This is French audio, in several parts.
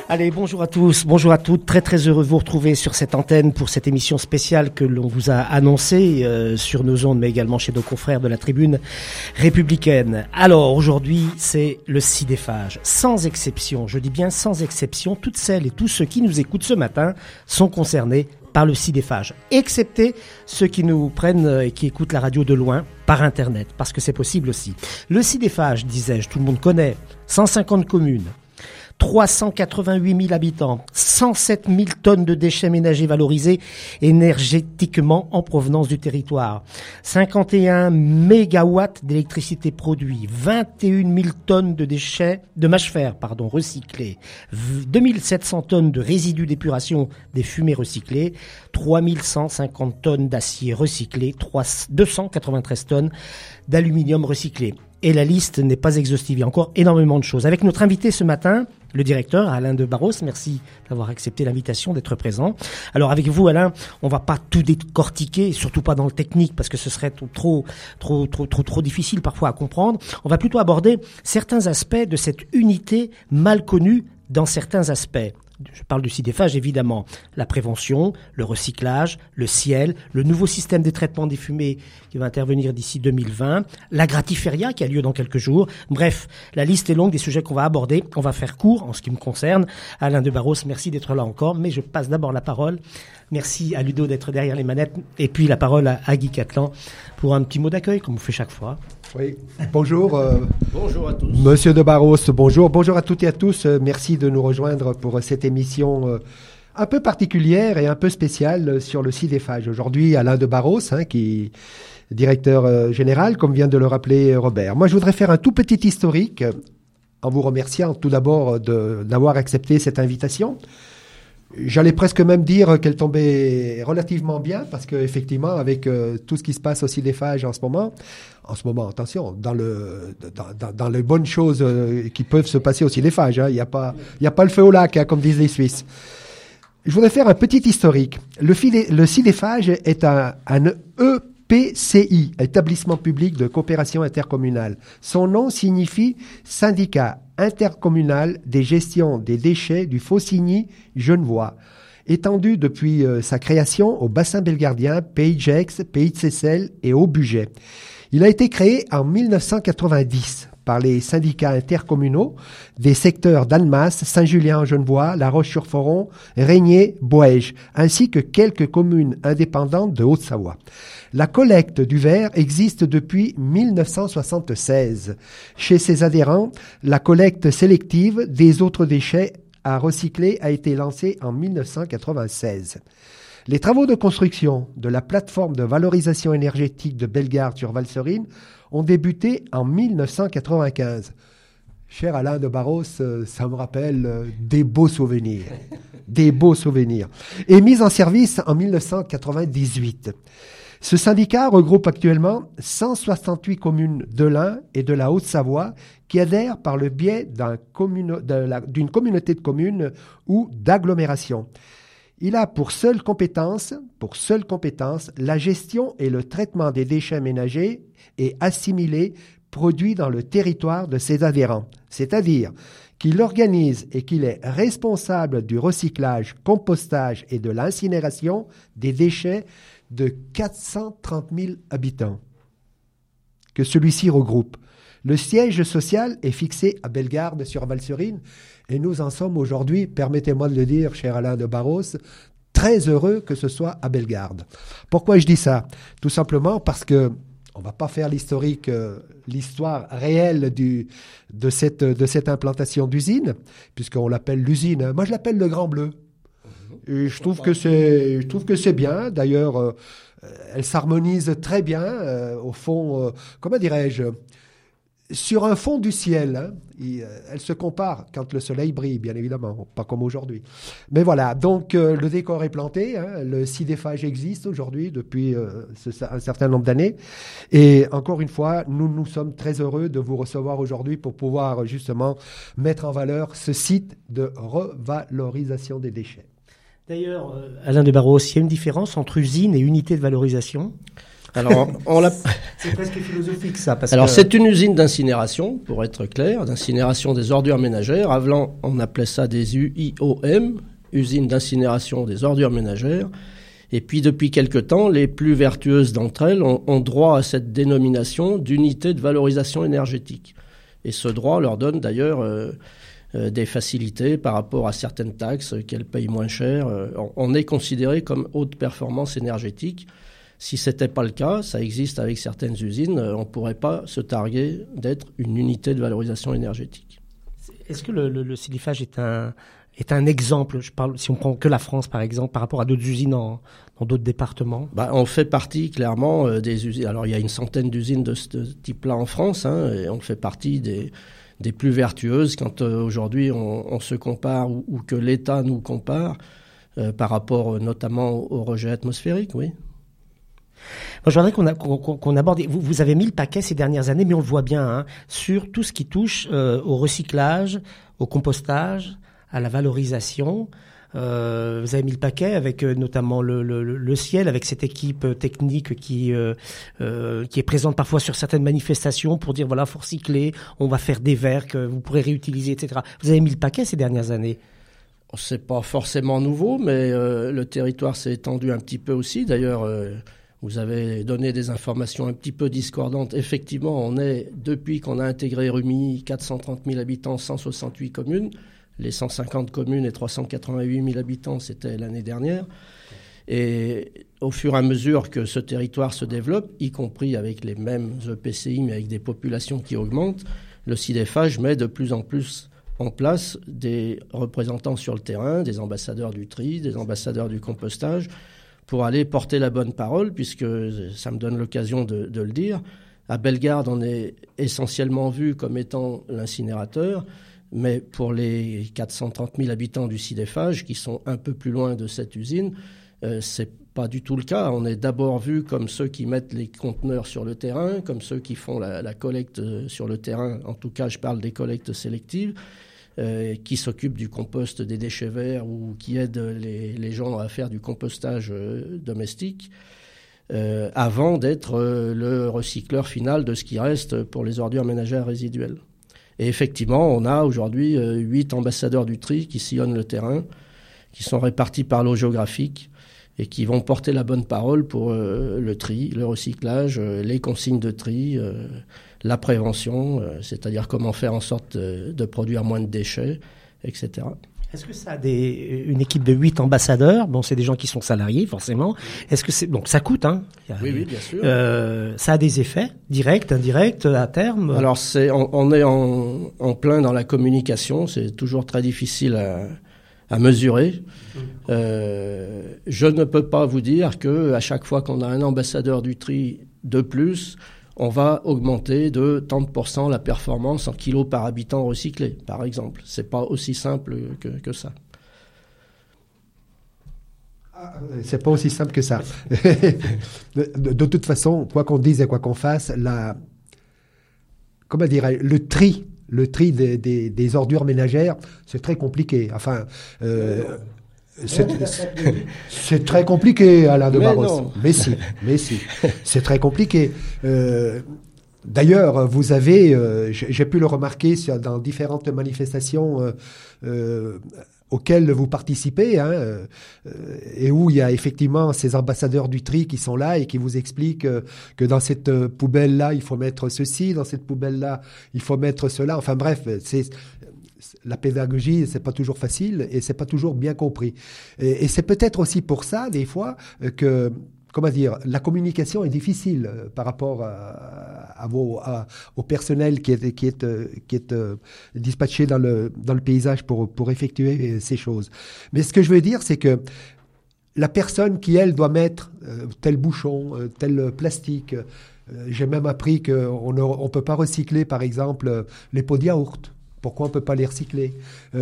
Allez, bonjour à tous, bonjour à toutes. Très très heureux de vous retrouver sur cette antenne pour cette émission spéciale que l'on vous a annoncée sur nos ondes, mais également chez nos confrères de la Tribune républicaine. Alors aujourd'hui, c'est le sidéphage. Sans exception, je dis bien sans exception, toutes celles et tous ceux qui nous écoutent ce matin sont concernés par le sidéphage, excepté ceux qui nous prennent et qui écoutent la radio de loin par Internet, parce que c'est possible aussi. Le sidéphage, disais-je, tout le monde connaît, 150 communes, 388 000 habitants, 107 000 tonnes de déchets ménagers valorisés énergétiquement en provenance du territoire, 51 mégawatts d'électricité produits, 21 000 tonnes de déchets, de mâche-fer, recyclés, 2700 tonnes de résidus d'épuration des fumées recyclées, 3150 tonnes d'acier recyclé, 293 tonnes d'aluminium recyclé. Et la liste n'est pas exhaustive, il y a encore énormément de choses. Avec notre invité ce matin, le directeur Alain de Barros, merci d'avoir accepté l'invitation, d'être présent. Alors avec vous Alain, on va pas tout décortiquer, surtout pas dans le technique, parce que ce serait trop difficile parfois à comprendre. On va plutôt aborder certains aspects de cette unité mal connue dans certains aspects. Je parle du sidéphage, évidemment. La prévention, le recyclage, le ciel, le nouveau système de traitement des fumées qui va intervenir d'ici 2020, la gratiféria qui a lieu dans quelques jours. Bref, la liste est longue des sujets qu'on va aborder. On va faire court en ce qui me concerne. Alain de Barros, merci d'être là encore, mais je passe d'abord la parole. Merci à Ludo d'être derrière les manettes et puis la parole à Guy Catlan pour un petit mot d'accueil, comme on fait chaque fois. Oui, bonjour. Bonjour à tous. Monsieur de Barros, bonjour. Bonjour à toutes et à tous. Merci de nous rejoindre pour cette émission un peu particulière et un peu spéciale sur le sidéphage. Aujourd'hui, Alain de Barros, qui est directeur général, comme vient de le rappeler Robert. Moi, je voudrais faire un tout petit historique en vous remerciant tout d'abord d'avoir accepté cette invitation. J'allais presque même dire qu'elle tombait relativement bien parce que effectivement, avec tout ce qui se passe au sidéphage en ce moment, attention, dans les bonnes choses qui peuvent se passer au sidéphage, il y a pas le feu au lac, comme disent les Suisses. Je voudrais faire un petit historique. Le sidéphage est un EPCI, établissement public de coopération intercommunale. Son nom signifie syndicat intercommunal des gestions des déchets du Faucigny-Genevois, étendu depuis sa création au bassin belgardien, Pays de Gex, Pays de Seyssel et Haut-Bugey. Il a été créé en 1990 par les syndicats intercommunaux des secteurs d'Annemasse, Saint-Julien-en-Genevois, La Roche-sur-Foron, Régnier, Boëge, ainsi que quelques communes indépendantes de Haute-Savoie. La collecte du verre existe depuis 1976. Chez ses adhérents, la collecte sélective des autres déchets à recycler a été lancée en 1996. Les travaux de construction de la plateforme de valorisation énergétique de Bellegarde-sur-Valserine ont débuté en 1995. Cher Alain de Barros, ça me rappelle des beaux souvenirs. Des beaux souvenirs. Et mis en service en 1998. Ce syndicat regroupe actuellement 168 communes de l'Ain et de la Haute-Savoie qui adhèrent par le biais d'une communauté de communes ou d'agglomération. Il a pour seule compétence la gestion et le traitement des déchets ménagers et assimilés produits dans le territoire de ses adhérents, c'est-à-dire qu'il organise et qu'il est responsable du recyclage, compostage et de l'incinération des déchets de 430 000 habitants que celui-ci regroupe. Le siège social est fixé à Bellegarde-sur-Valserine et nous en sommes aujourd'hui, permettez-moi de le dire, cher Alain de Barros, très heureux que ce soit à Bellegarde. Pourquoi je dis ça? Tout simplement parce que on va pas faire l'histoire réelle de cette implantation d'usine, puisqu'on l'appelle l'usine. Moi, je l'appelle le Grand Bleu. Et je trouve que c'est bien. D'ailleurs, elle s'harmonise très bien au fond. Comment dirais-je? Sur un fond du ciel, elle se compare quand le soleil brille, bien évidemment, pas comme aujourd'hui. Mais voilà, donc le décor est planté, le sidéphage existe aujourd'hui depuis un certain nombre d'années. Et encore une fois, nous sommes très heureux de vous recevoir aujourd'hui pour pouvoir justement mettre en valeur ce site de revalorisation des déchets. D'ailleurs, Alain de Barros, il y a une différence entre usine et unité de valorisation ? Alors, c'est presque philosophique ça. C'est une usine d'incinération, pour être clair, d'incinération des ordures ménagères. Avant, on appelait ça des UIOM, usines d'incinération des ordures ménagères. Et puis, depuis quelque temps, les plus vertueuses d'entre elles ont droit à cette dénomination d'unité de valorisation énergétique. Et ce droit leur donne d'ailleurs des facilités par rapport à certaines taxes qu'elles payent moins cher. On est considéré comme haute performance énergétique. Si ce n'était pas le cas, ça existe avec certaines usines, on ne pourrait pas se targuer d'être une unité de valorisation énergétique. Est-ce que le silifage est un exemple, je parle, si on prend que la France par exemple, par rapport à d'autres usines dans d'autres départements? On fait partie clairement des usines. Alors il y a une centaine d'usines de ce type-là en France, et on fait partie des plus vertueuses quand aujourd'hui on se compare ou que l'État nous compare par rapport notamment au rejet atmosphérique, oui. Moi, je voudrais qu'on aborde. Vous avez mis le paquet ces dernières années, mais on le voit bien, sur tout ce qui touche au recyclage, au compostage, à la valorisation. Vous avez mis le paquet avec notamment le ciel, avec cette équipe technique qui est présente parfois sur certaines manifestations pour dire voilà, faut recycler, on va faire des verres que vous pourrez réutiliser, etc. Vous avez mis le paquet ces dernières années. C'est pas forcément nouveau, mais le territoire s'est étendu un petit peu aussi. D'ailleurs, vous avez donné des informations un petit peu discordantes. Effectivement, on est, depuis qu'on a intégré Rumilly, 430 000 habitants, 168 communes. Les 150 communes et 388 000 habitants, c'était l'année dernière. Et au fur et à mesure que ce territoire se développe, y compris avec les mêmes EPCI, mais avec des populations qui augmentent, le CIDEFAGE met de plus en plus en place des représentants sur le terrain, des ambassadeurs du tri, des ambassadeurs du compostage, pour aller porter la bonne parole, puisque ça me donne l'occasion de le dire. À Bellegarde, on est essentiellement vu comme étant l'incinérateur, mais pour les 430 000 habitants du CIDEFAGE, qui sont un peu plus loin de cette usine, c'est pas du tout le cas. On est d'abord vu comme ceux qui mettent les conteneurs sur le terrain, comme ceux qui font la collecte sur le terrain. En tout cas, je parle des collectes sélectives, qui s'occupent du compost des déchets verts ou qui aident les gens à faire du compostage domestique, avant d'être le recycleur final de ce qui reste pour les ordures ménagères résiduelles. Et effectivement, on a aujourd'hui 8 ambassadeurs du tri qui sillonnent le terrain, qui sont répartis par lot géographique et qui vont porter la bonne parole pour le tri, le recyclage, les consignes de tri, la prévention, c'est-à-dire comment faire en sorte de produire moins de déchets, etc. Est-ce que ça a une équipe de 8 ambassadeurs? Bon, c'est des gens qui sont salariés, forcément. Est-ce que donc ça coûte, hein? Oui, bien sûr. Ça a des effets directs, indirects, à terme? Alors, on est en plein dans la communication. C'est toujours très difficile à mesurer. Je ne peux pas vous dire que à chaque fois qu'on a un ambassadeur du tri de plus, on va augmenter de tant de % la performance en kilos par habitant recyclé, par exemple. C'est pas aussi simple que ça. C'est pas aussi simple que ça. de toute façon, quoi qu'on dise et quoi qu'on fasse, le tri des ordures ménagères, c'est très compliqué. Enfin, c'est très compliqué, Alain de Barros. Mais si, c'est très compliqué. D'ailleurs, vous avez, j'ai pu le remarquer dans différentes manifestations auxquelles vous participez, et où il y a effectivement ces ambassadeurs du tri qui sont là et qui vous expliquent que dans cette poubelle-là, il faut mettre ceci, dans cette poubelle-là, il faut mettre cela. Enfin bref, la pédagogie, c'est pas toujours facile et c'est pas toujours bien compris. Et c'est peut-être aussi pour ça, des fois, que, la communication est difficile par rapport au personnel qui est dispatché dans le paysage pour effectuer ces choses. Mais ce que je veux dire, c'est que la personne qui, elle, doit mettre tel bouchon, tel plastique, j'ai même appris qu'on ne peut pas recycler, par exemple, les pots de yaourt. Pourquoi on ne peut pas les recycler?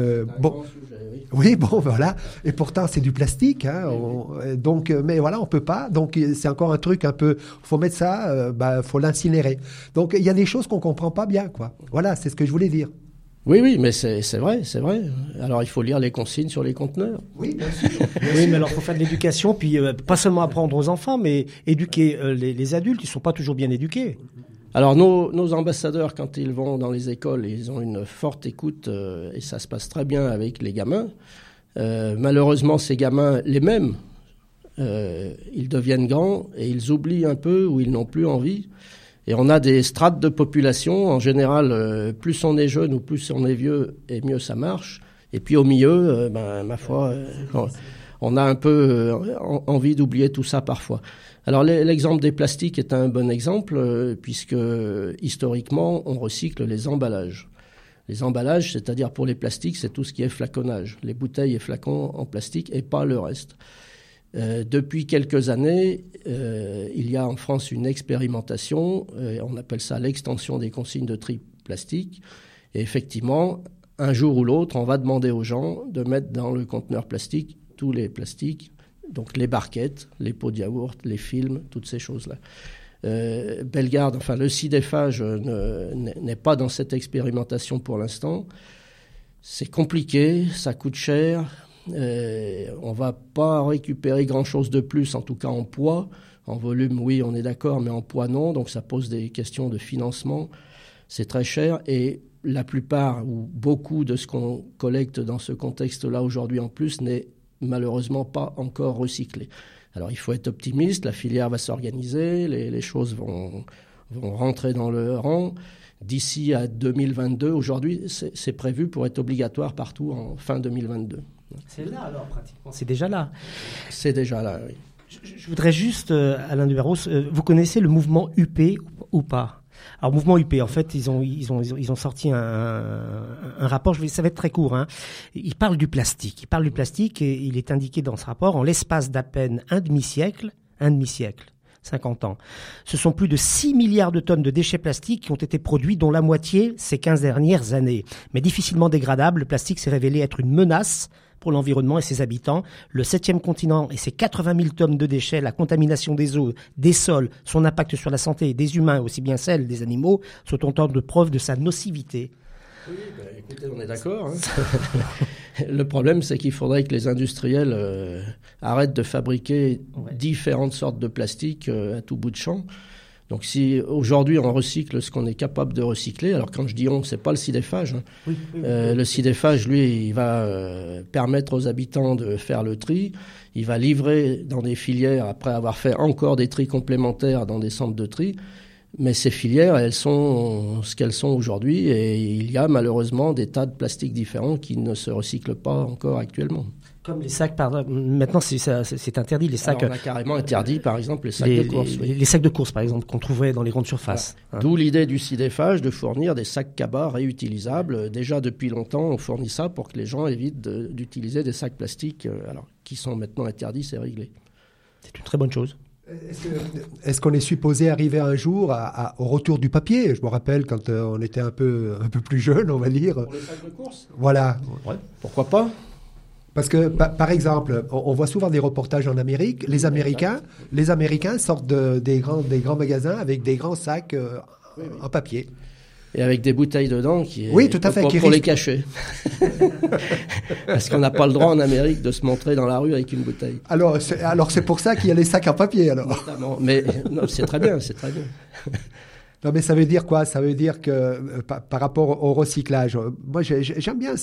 Voilà. Et pourtant, c'est du plastique. Donc, mais voilà, on ne peut pas. Donc, c'est encore un truc un peu... Il faut mettre ça, faut l'incinérer. Donc, il y a des choses qu'on ne comprend pas bien, quoi. Voilà, c'est ce que je voulais dire. Oui, mais c'est vrai. Alors, il faut lire les consignes sur les conteneurs. Oui, bien sûr. Oui, mais alors, il faut faire de l'éducation, puis pas seulement apprendre aux enfants, mais éduquer les adultes. Ils ne sont pas toujours bien éduqués. Alors, nos ambassadeurs, quand ils vont dans les écoles, ils ont une forte écoute et ça se passe très bien avec les gamins. Malheureusement, ces gamins, les mêmes, ils deviennent grands et ils oublient un peu ou ils n'ont plus envie. Et on a des strates de population. En général, plus on est jeune ou plus on est vieux, et mieux ça marche. Et puis au milieu, ma foi, on a un peu envie d'oublier tout ça parfois. Alors l'exemple des plastiques est un bon exemple, puisque historiquement, on recycle les emballages. Les emballages, c'est-à-dire pour les plastiques, c'est tout ce qui est flaconnage. Les bouteilles et flacons en plastique et pas le reste. Depuis quelques années, il y a en France une expérimentation, on appelle ça l'extension des consignes de tri plastique. Et effectivement, un jour ou l'autre, on va demander aux gens de mettre dans le conteneur plastique tous les plastiques, donc les barquettes, les pots de yaourt, les films, toutes ces choses-là. Bellegarde, enfin le Cidéfage n'est pas dans cette expérimentation pour l'instant. C'est compliqué, ça coûte cher. On va pas récupérer grand-chose de plus, en tout cas en poids. En volume, oui, on est d'accord, mais en poids, non. Donc ça pose des questions de financement. C'est très cher et la plupart ou beaucoup de ce qu'on collecte dans ce contexte-là aujourd'hui en plus n'est malheureusement pas encore recyclé. Alors il faut être optimiste, la filière va s'organiser, les choses vont rentrer dans le rang. D'ici à 2022, aujourd'hui, c'est prévu pour être obligatoire partout en fin 2022. C'est là alors pratiquement, c'est déjà là. C'est déjà là, oui. Je voudrais juste, Alain de Barros, vous connaissez le mouvement UP ou pas ? Alors, mouvement UP, en fait, ils ont sorti un rapport, ça va être très court, hein. Ils parlent du plastique et il est indiqué dans ce rapport, en l'espace d'à peine un demi-siècle, 50 ans. Ce sont plus de 6 milliards de tonnes de déchets plastiques qui ont été produits, dont la moitié ces 15 dernières années. Mais difficilement dégradable, le plastique s'est révélé être une menace pour l'environnement et ses habitants. Le 7e continent et ses 80 000 tonnes de déchets, la contamination des eaux, des sols, son impact sur la santé des humains, aussi bien celle des animaux, sont autant de preuves de sa nocivité. Oui, écoutez, on est d'accord. Hein. Le problème, c'est qu'il faudrait que les industriels arrêtent de fabriquer différentes sortes de plastique à tout bout de champ. Donc si aujourd'hui on recycle ce qu'on est capable de recycler, alors quand je dis on, c'est pas le Cidéfage. Hein. Oui. Le Cidéfage, lui, il va permettre aux habitants de faire le tri. Il va livrer dans des filières après avoir fait encore des tris complémentaires dans des centres de tri. Mais ces filières, elles sont ce qu'elles sont aujourd'hui et il y a malheureusement des tas de plastiques différents qui ne se recyclent pas encore actuellement. Comme les sacs, maintenant c'est interdit, les sacs. Alors on a carrément interdit, par exemple, les sacs de course. Les sacs de course, par exemple, qu'on trouvait dans les grandes surfaces. Voilà. D'où l'idée du Cidéfage de fournir des sacs cabas réutilisables. Déjà depuis longtemps, on fournit ça pour que les gens évitent d'utiliser des sacs plastiques, alors qui sont maintenant interdits, c'est réglé. C'est une très bonne chose. Est-ce qu'on est supposé arriver un jour au retour du papier ? Je me rappelle quand on était un peu plus jeune, on va dire. Pour les sacs de course ? Voilà. Ouais. Pourquoi pas ? Parce que, par exemple, on voit souvent des reportages en Amérique. Les Américains sortent des grands magasins avec des grands sacs en papier. Et avec des bouteilles dedans oui, tout à fait, pour les cacher. Parce qu'on n'a pas le droit en Amérique de se montrer dans la rue avec une bouteille. Alors c'est pour ça qu'il y a les sacs en papier, alors. Notamment. Mais non, c'est très bien, c'est très bien. Non, mais ça veut dire quoi ? Ça veut dire que par rapport au recyclage, moi j'aime bien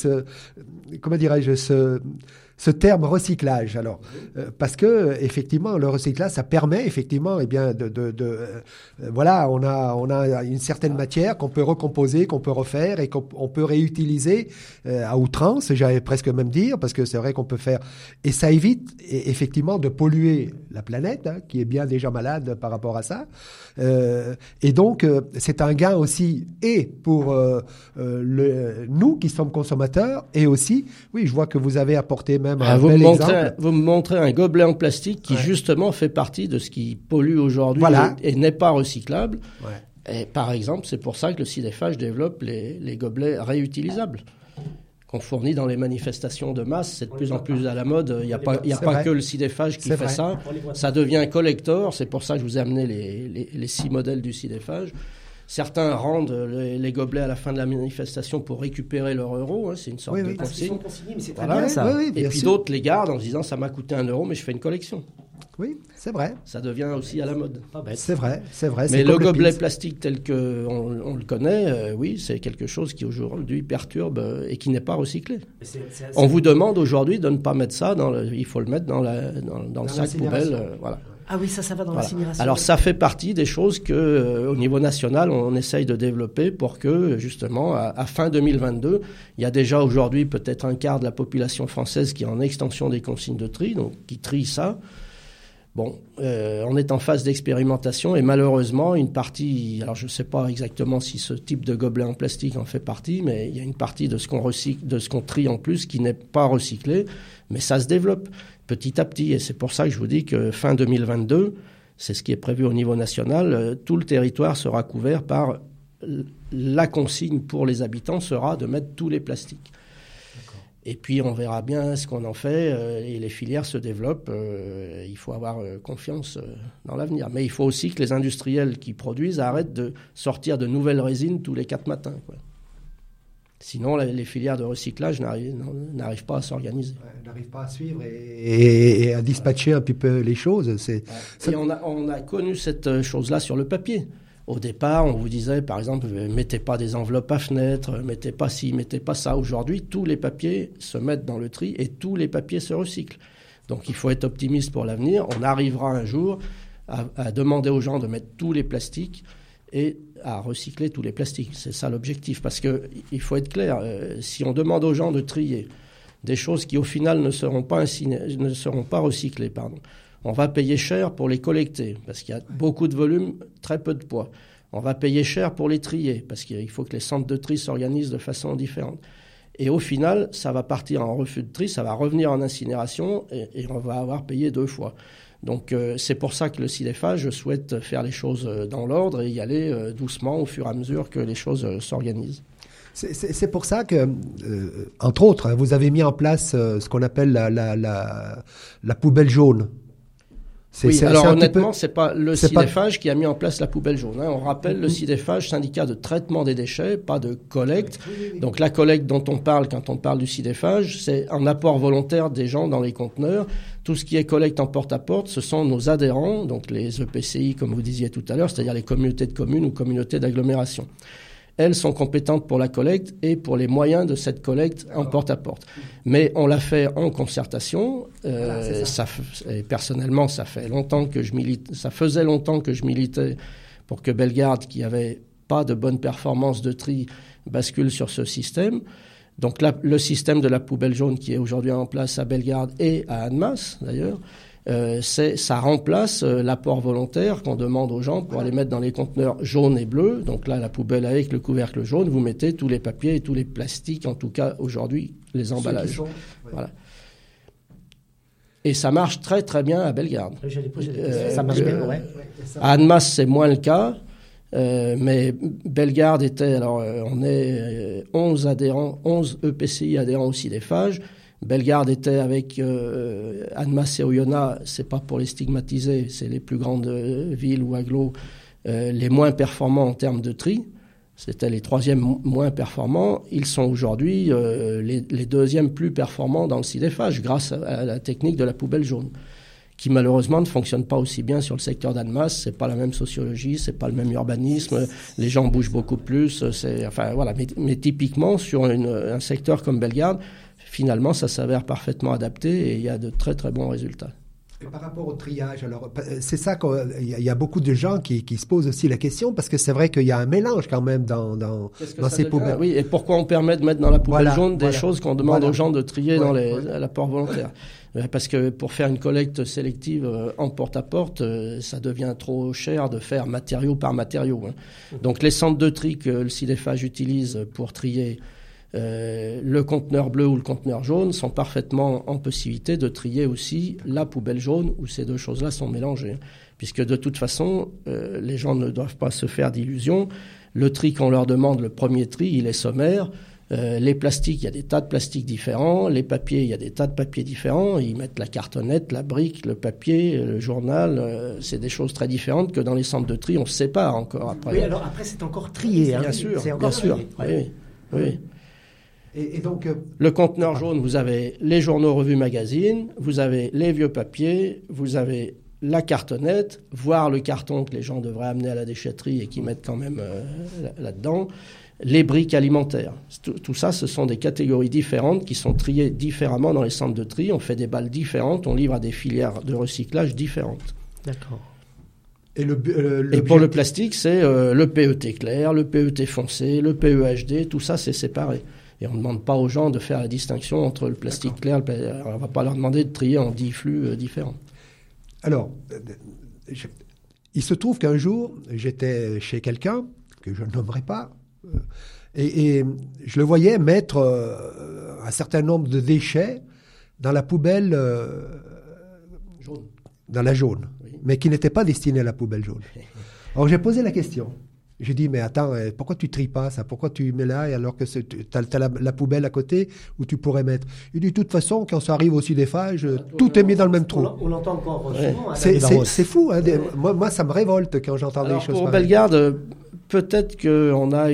ce terme recyclage. Alors parce que effectivement le recyclage ça permet effectivement voilà, on a une certaine matière qu'on peut recomposer, qu'on peut refaire et qu'on peut réutiliser à outrance, j'allais presque même dire, parce que c'est vrai qu'on peut faire et ça évite effectivement de polluer la planète, hein, qui est bien déjà malade par rapport à ça. Et donc c'est un gain aussi et pour nous qui sommes consommateurs et aussi, oui, je vois que vous avez apporté même un bel exemple. Vous me montrez un gobelet en plastique qui justement fait partie de ce qui pollue aujourd'hui et n'est pas recyclable. Ouais. Et par exemple, c'est pour ça que le Cidéfage développe les gobelets réutilisables qu'on fournit dans les manifestations de masse. C'est de plus en plus à la mode. Il n'y a pas que le Cidéfage qui fait ça. Ça devient collector. C'est pour ça que je vous ai amené les 6 modèles du Cidéfage. Certains rendent les gobelets à la fin de la manifestation pour récupérer leur euro. C'est une sorte de parce qu'ils consigne. sont consignés, mais c'est très Voilà. bien ça. Oui, Et puis d'autres les gardent en se disant ça m'a coûté 1 euro, mais je fais une collection. Oui, c'est vrai. Ça devient aussi à la mode. Pas bête. C'est vrai. Mais le gobelet plastique tel qu'on le connaît, oui, c'est quelque chose qui aujourd'hui perturbe et qui n'est pas recyclé. On vous demande aujourd'hui de ne pas mettre ça il faut le mettre dans le sac poubelle. Voilà. Ah oui, ça va dans l'incinération. Alors ça fait partie des choses que, au niveau national, on essaye de développer pour que, justement, à fin 2022, il y a déjà aujourd'hui peut-être un quart de la population française qui est en extension des consignes de tri, donc qui trie ça. Bon, on est en phase d'expérimentation et malheureusement, une partie, alors je ne sais pas exactement si ce type de gobelet en plastique en fait partie, mais il y a une partie de ce qu'on recycle, de ce qu'on trie en plus qui n'est pas recyclé, mais ça se développe petit à petit et c'est pour ça que je vous dis que fin 2022, c'est ce qui est prévu au niveau national, tout le territoire sera couvert par la consigne pour les habitants sera de mettre tous les plastiques. Et puis, on verra bien ce qu'on en fait et les filières se développent. Il faut avoir confiance dans l'avenir. Mais il faut aussi que les industriels qui produisent arrêtent de sortir de nouvelles résines tous les 4 matins, quoi. Sinon, les filières de recyclage n'arrivent pas à s'organiser. N'arrivent pas à suivre et à dispatcher un petit peu les choses. Et on a connu cette chose-là sur le papier. Au départ, on vous disait, par exemple, mettez pas des enveloppes à fenêtre, mettez pas ci, mettez pas ça. Aujourd'hui, tous les papiers se mettent dans le tri et tous les papiers se recyclent. Donc, il faut être optimiste pour l'avenir. On arrivera un jour à demander aux gens de mettre tous les plastiques et à recycler tous les plastiques. C'est ça l'objectif. Parce qu'il faut être clair, si on demande aux gens de trier des choses qui, au final, ne seront pas recyclées, on va payer cher pour les collecter, parce qu'il y a beaucoup de volume, très peu de poids. On va payer cher pour les trier, parce qu'il faut que les centres de tri s'organisent de façon différente. Et au final, ça va partir en refus de tri, ça va revenir en incinération, et on va avoir payé 2 fois. Donc c'est pour ça que le CIDEFA, souhaite faire les choses dans l'ordre et y aller doucement au fur et à mesure que les choses s'organisent. C'est pour ça que, entre autres, vous avez mis en place ce qu'on appelle la poubelle jaune. Alors honnêtement, c'est pas le CIDEFAGE qui a mis en place la poubelle jaune. On rappelle le CIDEFAGE, syndicat de traitement des déchets, pas de collecte. Oui. Donc la collecte dont on parle quand on parle du CIDEFAGE, c'est un apport volontaire des gens dans les conteneurs. Tout ce qui est collecte en porte-à-porte, ce sont nos adhérents, donc les EPCI, comme vous disiez tout à l'heure, c'est-à-dire les communautés de communes ou communautés d'agglomération. Elles sont compétentes pour la collecte et pour les moyens de cette collecte en porte-à-porte. Mais on l'a fait en concertation. Et personnellement, ça faisait longtemps que je militais pour que Bellegarde, qui avait pas de bonne performance de tri, bascule sur ce système. Donc là, le système de la poubelle jaune qui est aujourd'hui en place à Bellegarde et à Annemasse, d'ailleurs, ça remplace l'apport volontaire qu'on demande aux gens pour aller mettre dans les conteneurs jaunes et bleus. Donc là, la poubelle avec le couvercle jaune, vous mettez tous les papiers et tous les plastiques, en tout cas aujourd'hui, les emballages. Voilà. Et ça marche très très bien à Bellegarde. Ça marche bien, ouais. À Annemasse, c'est moins le cas. Mais Bellegarde était, on est 11 EPCI adhérents au CIDEFAGE. Bellegarde était avec Annemasse et Oyonnax, c'est pas pour les stigmatiser, c'est les plus grandes villes ou agglos, les moins performants en termes de tri. C'était les 3e moins performants. Ils sont aujourd'hui les 2e plus performants dans le CIDEFAGE grâce à la technique de la poubelle jaune, qui malheureusement ne fonctionne pas aussi bien sur le secteur d'Annemasse. C'est pas la même sociologie, c'est pas le même urbanisme, les gens bougent beaucoup plus. Mais typiquement sur un secteur comme Bellegarde, finalement, ça s'avère parfaitement adapté et il y a de très très bons résultats. Et par rapport au triage, alors c'est ça qu'il y a beaucoup de gens qui se posent aussi la question, parce que c'est vrai qu'il y a un mélange quand même dans ces poubelles. Oui, et pourquoi on permet de mettre dans la poubelle jaune des choses qu'on demande aux gens de trier dans l'apport volontaire? Parce que pour faire une collecte sélective en porte-à-porte, ça devient trop cher de faire matériau par matériau. Donc les centres de tri que le CIDEFAGE utilise pour trier le conteneur bleu ou le conteneur jaune sont parfaitement en possibilité de trier aussi la poubelle jaune où ces deux choses-là sont mélangées. Puisque de toute façon, les gens ne doivent pas se faire d'illusions. Le tri qu'on leur demande, le premier tri, il est sommaire. Les plastiques, il y a des tas de plastiques différents. Les papiers, il y a des tas de papiers différents. Ils mettent la cartonnette, la brique, le papier, le journal. C'est des choses très différentes que dans les centres de tri, on se sépare encore après. Oui, alors après, c'est encore trié. Bien sûr, bien sûr. Oui, oui. Et donc, le conteneur jaune, vous avez les journaux, revues, magazines, vous avez les vieux papiers, vous avez la cartonnette, voire le carton que les gens devraient amener à la déchetterie et qui mettent quand même là-dedans. Les briques alimentaires. Tout ça, ce sont des catégories différentes qui sont triées différemment dans les centres de tri. On fait des balles différentes, on livre à des filières de recyclage différentes. D'accord. Et pour le plastique, c'est le PET clair, le PET foncé, le PEHD, tout ça, c'est séparé. Et on ne demande pas aux gens de faire la distinction entre le plastique clair, on ne va pas leur demander de trier en 10 flux différents. Alors, il se trouve qu'un jour, j'étais chez quelqu'un, que je ne nommerai pas, et je le voyais mettre un certain nombre de déchets dans la poubelle jaune. Dans la jaune, oui. Mais qui n'était pas destinée à la poubelle jaune. Alors j'ai posé la question. J'ai dit, mais attends, pourquoi tu tries pas ça? Pourquoi tu mets là alors que tu as la poubelle à côté où tu pourrais mettre? Il dit, de toute façon, quand ça arrive au Sudéphage, tout est mis dans le même trou. On l'entend encore souvent. C'est fou. Hein, moi, ça me révolte quand j'entends des choses pour pareilles. Bellegarde, peut-être qu'on a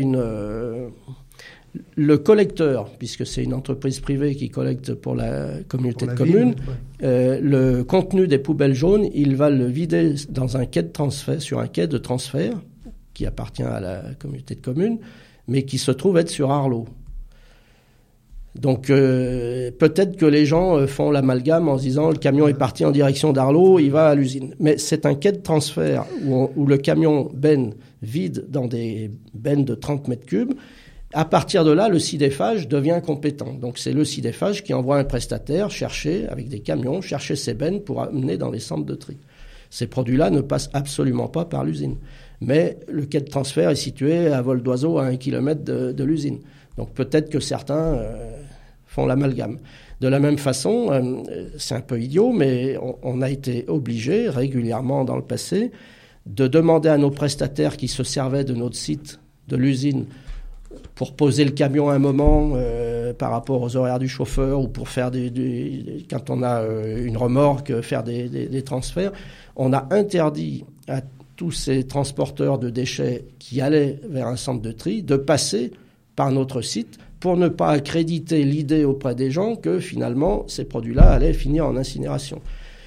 le collecteur, puisque c'est une entreprise privée qui collecte pour la communauté de communes, le contenu des poubelles jaunes, il va le vider dans un quai de transfert, sur un quai de transfert qui appartient à la communauté de communes, mais qui se trouve être sur Arlot. Donc peut-être que les gens font l'amalgame en se disant le camion est parti en direction d'Arlot, il va à l'usine. Mais c'est un quai de transfert où le camion benne vide dans des bennes de 30 mètres cubes. À partir de là, le Sudéphage devient compétent. Donc c'est le Sudéphage qui envoie un prestataire chercher, avec des camions, chercher ces bennes pour amener dans les centres de tri. Ces produits-là ne passent absolument pas par l'usine. Mais le quai de transfert est situé à vol d'oiseau à 1 kilomètre de l'usine. Donc peut-être que certains font l'amalgame. De la même façon, c'est un peu idiot, mais on a été obligé régulièrement dans le passé de demander à nos prestataires qui se servaient de notre site, de l'usine, pour poser le camion à un moment par rapport aux horaires du chauffeur ou pour faire quand on a une remorque, faire des transferts. On a interdit à tous ces transporteurs de déchets qui allaient vers un centre de tri de passer par notre site pour ne pas accréditer l'idée auprès des gens que finalement ces produits-là allaient finir en incinération.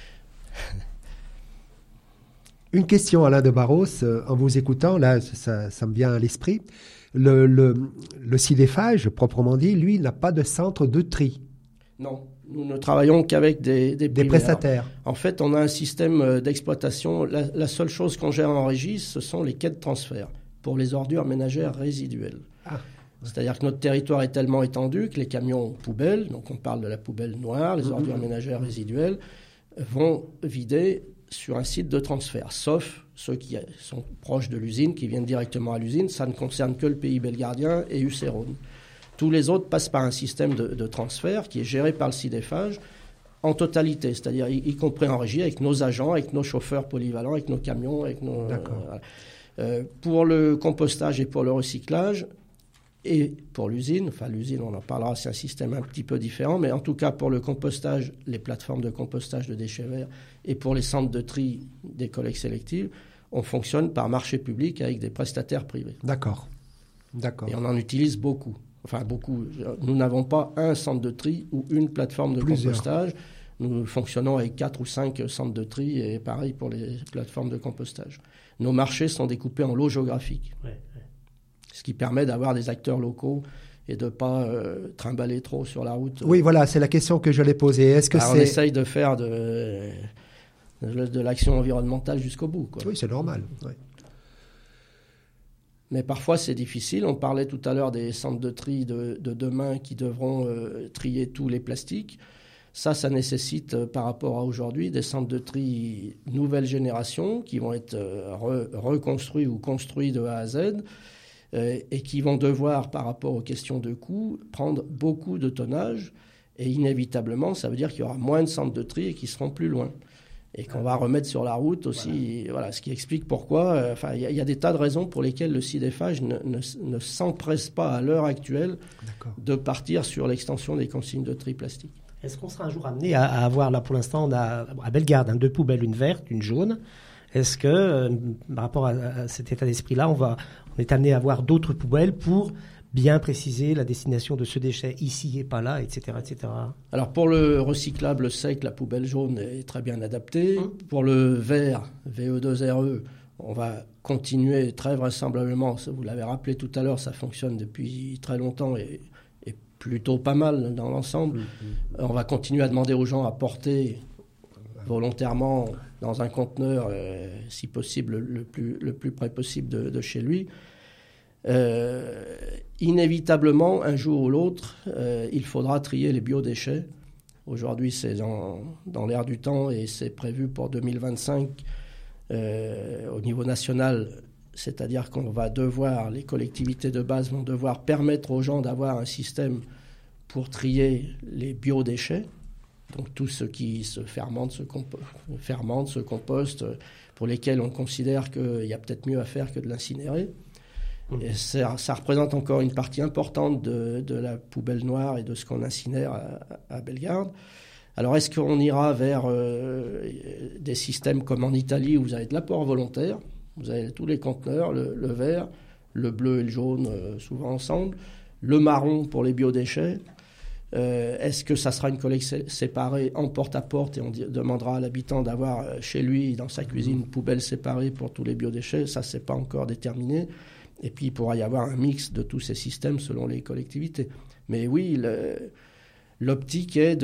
Une question, Alain de Barros, en vous écoutant, là ça me vient à l'esprit. Le Sudéphage, proprement dit, lui, n'a pas de centre de tri. Non, nous ne travaillons qu'avec des prestataires. Alors, en fait, on a un système d'exploitation. La seule chose qu'on gère en régie, ce sont les quais de transfert pour les ordures ménagères résiduelles. Ah. C'est-à-dire que notre territoire est tellement étendu que les camions poubelles, donc on parle de la poubelle noire, les ordures ménagères résiduelles, vont vider sur un site de transfert, sauf ceux qui sont proches de l'usine, qui viennent directement à l'usine. Ça ne concerne que le pays belgardien et UC-Rhône. Tous les autres passent par un système de transfert qui est géré par le Sudéphage en totalité, c'est-à-dire y compris en régie, avec nos agents, avec nos chauffeurs polyvalents, avec nos camions, avec nos... pour le compostage et pour le recyclage, et pour l'usine, enfin l'usine, on en parlera, c'est un système un petit peu différent, mais en tout cas pour le compostage, les plateformes de compostage de déchets verts, et pour les centres de tri des collectes sélectives, on fonctionne par marché public avec des prestataires privés. D'accord. Et on en utilise beaucoup. Enfin beaucoup. Nous n'avons pas un centre de tri ou une plateforme de compostage. Nous fonctionnons avec 4 ou 5 centres de tri et pareil pour les plateformes de compostage. Nos marchés sont découpés en lots géographiques. Ce qui permet d'avoir des acteurs locaux et de ne pas trimballer trop sur la route. Oui, voilà, c'est la question que je l'ai posée. Est-ce que on essaye de faire de l'action environnementale jusqu'au bout, quoi. Oui, c'est normal. Oui. Mais parfois, c'est difficile. On parlait tout à l'heure des centres de tri de demain qui devront trier tous les plastiques. Ça nécessite, par rapport à aujourd'hui, des centres de tri nouvelle génération qui vont être reconstruits ou construits de A à Z et qui vont devoir, par rapport aux questions de coût, prendre beaucoup de tonnage. Et inévitablement, ça veut dire qu'il y aura moins de centres de tri et qui seront plus loin. et qu'on va remettre sur la route aussi. Voilà, ce qui explique pourquoi. Il y a des tas de raisons pour lesquelles le CIDEFAGE ne s'empresse pas à l'heure actuelle de partir sur l'extension des consignes de tri plastique. Est-ce qu'on sera un jour amené à avoir, là pour l'instant, on a à Bellegarde 2 poubelles, une verte, une jaune. Est-ce que, par rapport à cet état d'esprit-là, on est amené à avoir d'autres poubelles pour bien préciser la destination de ce déchet ici et pas là, etc., etc. Alors pour le recyclable sec, la poubelle jaune est très bien adaptée. Pour le vert, VE2RE, on va continuer très vraisemblablement, vous l'avez rappelé tout à l'heure, ça fonctionne depuis très longtemps et plutôt pas mal dans l'ensemble. On va continuer à demander aux gens à porter volontairement dans un conteneur, si possible, le plus près possible de chez lui. Inévitablement, un jour ou l'autre, il faudra trier les biodéchets. Aujourd'hui, c'est dans l'air du temps et c'est prévu pour 2025 au niveau national. C'est-à-dire qu'on va devoir, les collectivités de base vont devoir permettre aux gens d'avoir un système pour trier les biodéchets. Donc tout ce qui se fermente, se composte, pour lesquels on considère qu'il y a peut-être mieux à faire que de l'incinérer. Et ça représente encore une partie importante de la poubelle noire et de ce qu'on incinère à Bellegarde. Alors est-ce qu'on ira vers des systèmes comme en Italie où vous avez de l'apport volontaire, vous avez tous les conteneurs, le vert, le bleu et le jaune souvent ensemble, le marron pour les biodéchets. Est-ce que ça sera une collecte séparée en porte-à-porte et on demandera à l'habitant d'avoir chez lui, dans sa cuisine, une poubelle séparée pour tous les biodéchets? Ça, c'est pas encore déterminé. Et puis, il pourra y avoir un mix de tous ces systèmes selon les collectivités. Mais oui, l'optique est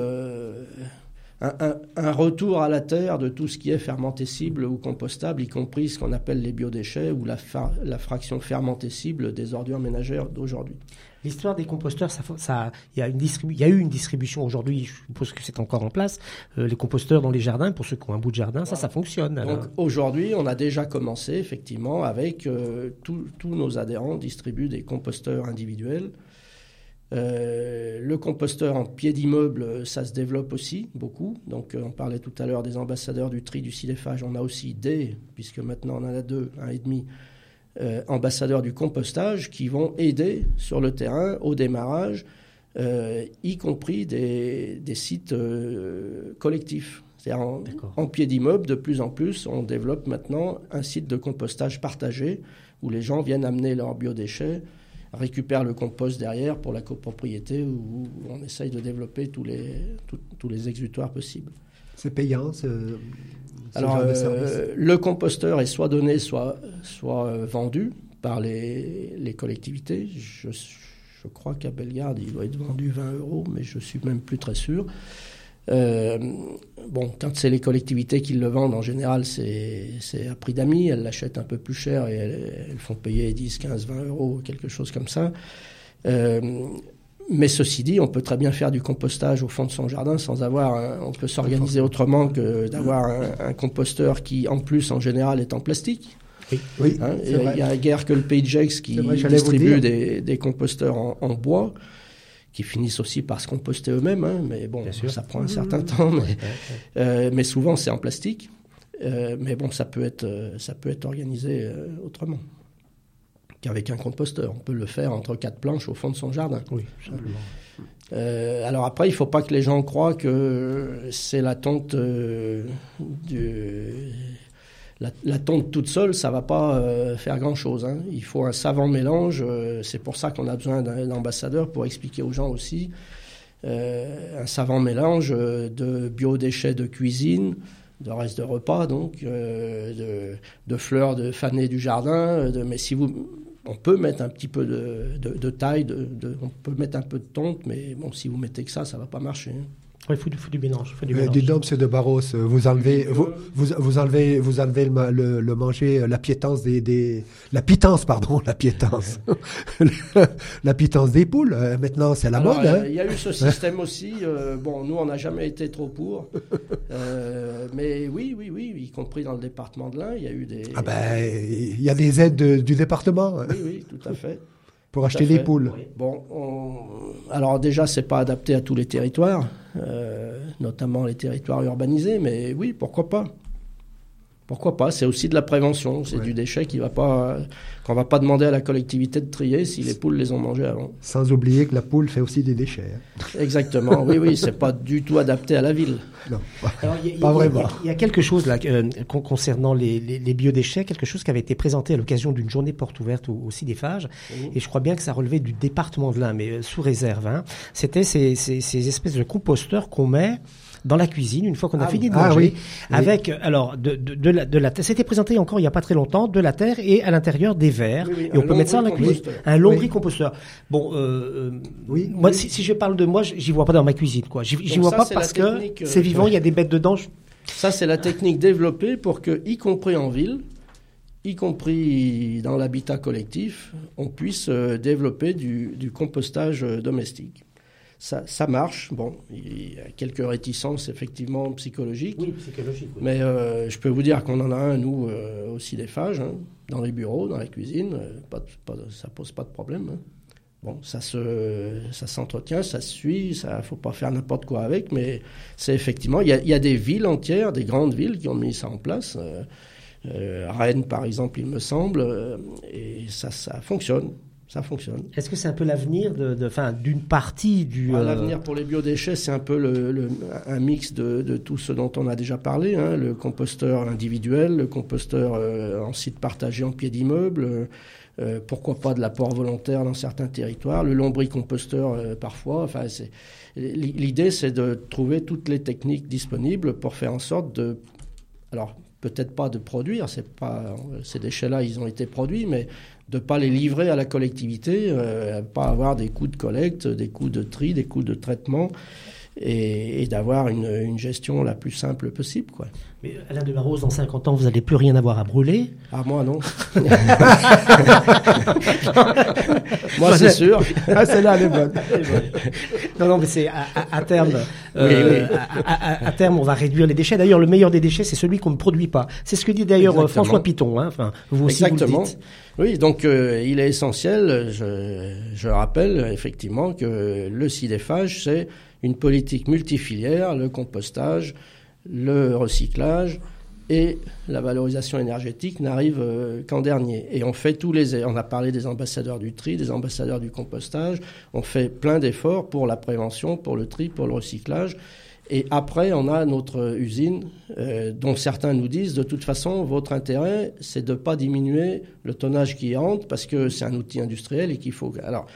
un retour à la terre de tout ce qui est fermentescible ou compostable, y compris ce qu'on appelle les biodéchets ou la fraction fermentescible des ordures ménagères d'aujourd'hui. L'histoire des composteurs, il y a eu une distribution aujourd'hui, je suppose que c'est encore en place, les composteurs dans les jardins, pour ceux qui ont un bout de jardin, ça fonctionne. Alors. Donc aujourd'hui, on a déjà commencé effectivement avec tous nos adhérents distribuent des composteurs individuels. Le composteur en pied d'immeuble, ça se développe aussi beaucoup. Donc on parlait tout à l'heure des ambassadeurs du tri du CIDEFAGE. On a aussi puisque maintenant on en a 2, 1,5, ambassadeurs du compostage qui vont aider sur le terrain au démarrage, y compris des sites collectifs. C'est-à-dire en pied d'immeuble, de plus en plus, on développe maintenant un site de compostage partagé où les gens viennent amener leurs biodéchets, récupèrent le compost derrière pour la copropriété où on essaye de développer tous les exutoires possibles. C'est payant, alors, le composteur est soit donné, soit vendu par les collectivités. Je crois qu'à Bellegarde, il doit être vendu 20 €, mais je ne suis même plus très sûr. Quand c'est les collectivités qui le vendent, en général, c'est à prix d'amis. Elles l'achètent un peu plus cher et elles font payer 10, 15, 20 €, quelque chose comme ça. Mais ceci dit, on peut très bien faire du compostage au fond de son jardin sans avoir... on peut s'organiser autrement que d'avoir un composteur qui, en plus, en général, est en plastique. Oui, il y a guère que le Pays de Gex qui distribue des composteurs en bois, qui finissent aussi par se composter eux-mêmes, mais bon, ça prend un certain temps. Mais souvent, c'est en plastique. Mais bon, ça peut être organisé autrement qu'avec un composteur. On peut le faire entre 4 planches au fond de son jardin. Oui, simplement. Alors après, il ne faut pas que les gens croient que c'est la tonte la tonte toute seule, ça ne va pas faire grand-chose. Il faut un savant mélange. C'est pour ça qu'on a besoin d'un ambassadeur pour expliquer aux gens aussi. Un savant mélange de biodéchets de cuisine, de restes de repas, donc, de fleurs fanées du jardin. Mais si on peut mettre un petit peu de taille, on peut mettre un peu de tonte, mais bon, si vous mettez que ça ne va pas marcher. Il faut du mélange. Dites donc, M. de Barros, vous enlevez le manger, la piétance la pitance des poules. Maintenant, c'est la mode. Il y a eu ce système aussi. Nous, on n'a jamais été trop pour. Mais oui, y compris dans le département de l'Ain, il y a eu des... il y a des aides du département. Oui, tout à fait. Pour acheter des poules. Oui. Bon, alors déjà, c'est pas adapté à tous les territoires, notamment les territoires urbanisés, mais oui, pourquoi pas. Pourquoi pas? C'est aussi de la prévention. C'est du déchet qu'on va pas demander à la collectivité de trier si les poules les ont mangés avant. Sans oublier que la poule fait aussi des déchets. Exactement. Oui, c'est pas du tout adapté à la ville. Non, Alors, pas vraiment. Il y a quelque chose là concernant les biodéchets, quelque chose qui avait été présenté à l'occasion d'une journée porte ouverte au CIDEFAGE, et je crois bien que ça relevait du département de l'Ain, mais sous réserve. Hein. C'était ces espèces de composteurs qu'on met dans la cuisine une fois qu'on a fini de manger, avec alors de la terre. C'était présenté encore il y a pas très longtemps, de la terre et à l'intérieur des verres, et on peut mettre ça dans la cuisine. Un lombricomposteur. Bon, moi si je parle de moi, j'y vois pas dans ma cuisine, quoi. J'y vois pas parce que c'est vivant, il y a des bêtes dedans. Ça, c'est la technique développée pour que, y compris en ville, y compris dans l'habitat collectif, on puisse développer du compostage domestique. Ça marche. Bon, il y a quelques réticences, effectivement, psychologiques. Oui, psychologiques. Oui. Mais je peux vous dire qu'on en a un, nous, au CIDEFAGE, dans les bureaux, dans la cuisine. Ça pose pas de problème. Hein. Bon, ça s'entretient, ça se suit, faut pas faire n'importe quoi avec, mais c'est effectivement, il y a des villes entières, des grandes villes qui ont mis ça en place. Rennes, par exemple, il me semble, et ça fonctionne. Ça fonctionne. Est-ce que c'est un peu l'avenir d'une partie du... L'avenir pour les biodéchets, c'est un peu un mix de tout ce dont on a déjà parlé, hein, le composteur individuel, le composteur en site partagé en pied d'immeuble, pourquoi pas de l'apport volontaire dans certains territoires, le lombricomposteur parfois. Enfin, l'idée, c'est de trouver toutes les techniques disponibles pour faire en sorte de... Alors, peut-être pas de produire, ces déchets-là, ils ont été produits, mais de ne pas les livrer à la collectivité, pas avoir des coûts de collecte, des coûts de tri, des coûts de traitement, et d'avoir une gestion la plus simple possible, quoi. Mais Alain Delarose, dans 50 ans, vous n'allez plus rien avoir à brûler? Ah, moi, non. Moi, c'est sûr. Ah, celle-là, elle est bonne. Non, mais c'est à terme. À terme, on va réduire les déchets. D'ailleurs, le meilleur des déchets, c'est celui qu'on ne produit pas. C'est ce que dit d'ailleurs François Piton. Hein. Enfin, vous aussi, exactement. Vous le dites. Oui, donc il est essentiel, je rappelle effectivement que le CIDEFAGE, c'est une politique multifilière, le compostage, le recyclage et la valorisation énergétique n'arrive qu'en dernier. Et on fait on a parlé des ambassadeurs du tri, des ambassadeurs du compostage, on fait plein d'efforts pour la prévention, pour le tri, pour le recyclage. Et après, on a notre usine, dont certains nous disent, de toute façon, votre intérêt, c'est de ne pas diminuer le tonnage qui rentre, parce que c'est un outil industriel et qu'il faut... Alors,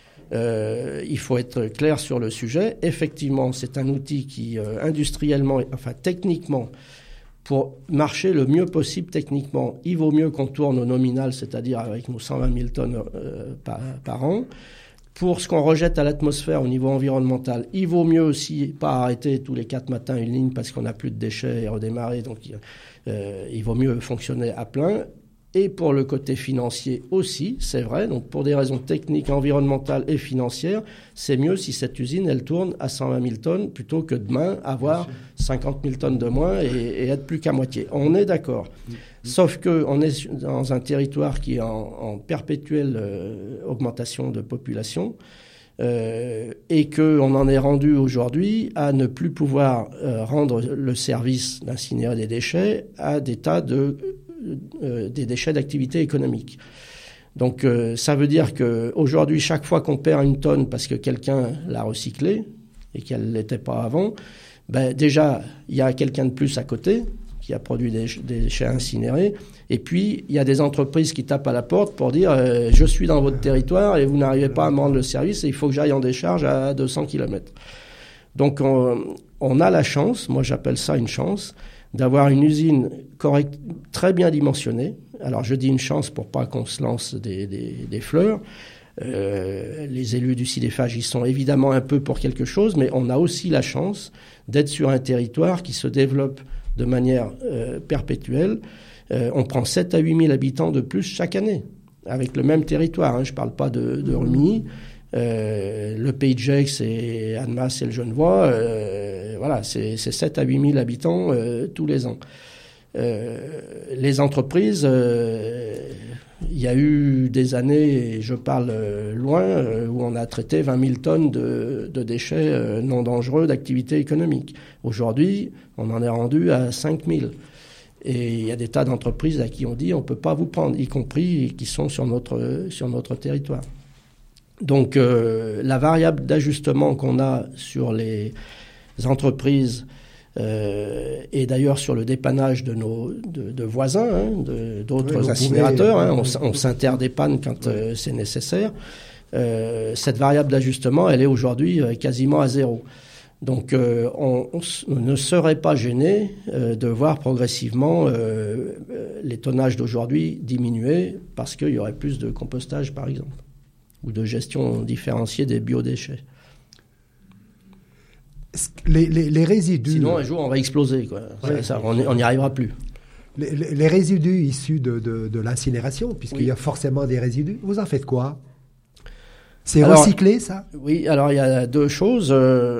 il faut être clair sur le sujet. Effectivement, c'est un outil qui, industriellement, enfin techniquement, pour marcher le mieux possible techniquement, il vaut mieux qu'on tourne au nominal, c'est-à-dire avec nos 120 000 tonnes par an. Pour ce qu'on rejette à l'atmosphère au niveau environnemental, il vaut mieux aussi pas arrêter tous les 4 matins une ligne parce qu'on n'a plus de déchets et redémarrer. Donc, il vaut mieux fonctionner à plein. Et pour le côté financier aussi, c'est vrai. Donc, pour des raisons techniques, environnementales et financières, c'est mieux si cette usine, elle tourne à 120 000 tonnes plutôt que demain avoir 50 000 tonnes de moins et être plus qu'à moitié. On est d'accord. Sauf qu'on est dans un territoire qui est en perpétuelle augmentation de population et qu'on en est rendu aujourd'hui à ne plus pouvoir rendre le service d'incinérer des déchets à des tas des déchets d'activité économique. Donc ça veut dire qu'aujourd'hui, chaque fois qu'on perd une tonne parce que quelqu'un l'a recyclée et qu'elle ne l'était pas avant, déjà, il y a quelqu'un de plus à côté qui a produit des déchets incinérés. Et puis, il y a des entreprises qui tapent à la porte pour dire « Je suis dans votre territoire et vous n'arrivez pas à me rendre le service et il faut que j'aille en décharge à 200 km. » Donc, on a la chance, moi j'appelle ça une chance, d'avoir une usine correcte, très bien dimensionnée. Alors, je dis une chance pour pas qu'on se lance des fleurs. Les élus du CIDEFAGE, ils sont évidemment un peu pour quelque chose, mais on a aussi la chance d'être sur un territoire qui se développe de manière perpétuelle. On prend 7 à 8 000 habitants de plus chaque année, avec le même territoire. Hein. Je ne parle pas de Rumilly. Le Pays de Gex et Annemasse et le Genevois, voilà, c'est 7 à 8 000 habitants tous les ans. Les entreprises il y a eu des années, et je parle loin, où on a traité 20 000 tonnes de déchets non dangereux d'activité économique. Aujourd'hui, on en est rendu à 5 000. Et il y a des tas d'entreprises à qui on dit on ne peut pas vous prendre, y compris qui sont sur notre territoire. Donc la variable d'ajustement qu'on a sur les entreprises et d'ailleurs sur le dépannage de voisins, d'autres incinérateurs, on s'interdépanne quand c'est nécessaire. Cette variable d'ajustement, elle est aujourd'hui quasiment à zéro. Donc on ne serait pas gêné de voir progressivement les tonnages d'aujourd'hui diminuer parce qu'il y aurait plus de compostage par exemple ou de gestion différenciée des biodéchets. Les résidus... Sinon un jour on va exploser, quoi. Ouais. On n'y arrivera plus. Les résidus issus de l'incinération, puisqu'il y a forcément des résidus, vous en faites quoi ? C'est recyclé, ça ? Oui, alors il y a deux choses.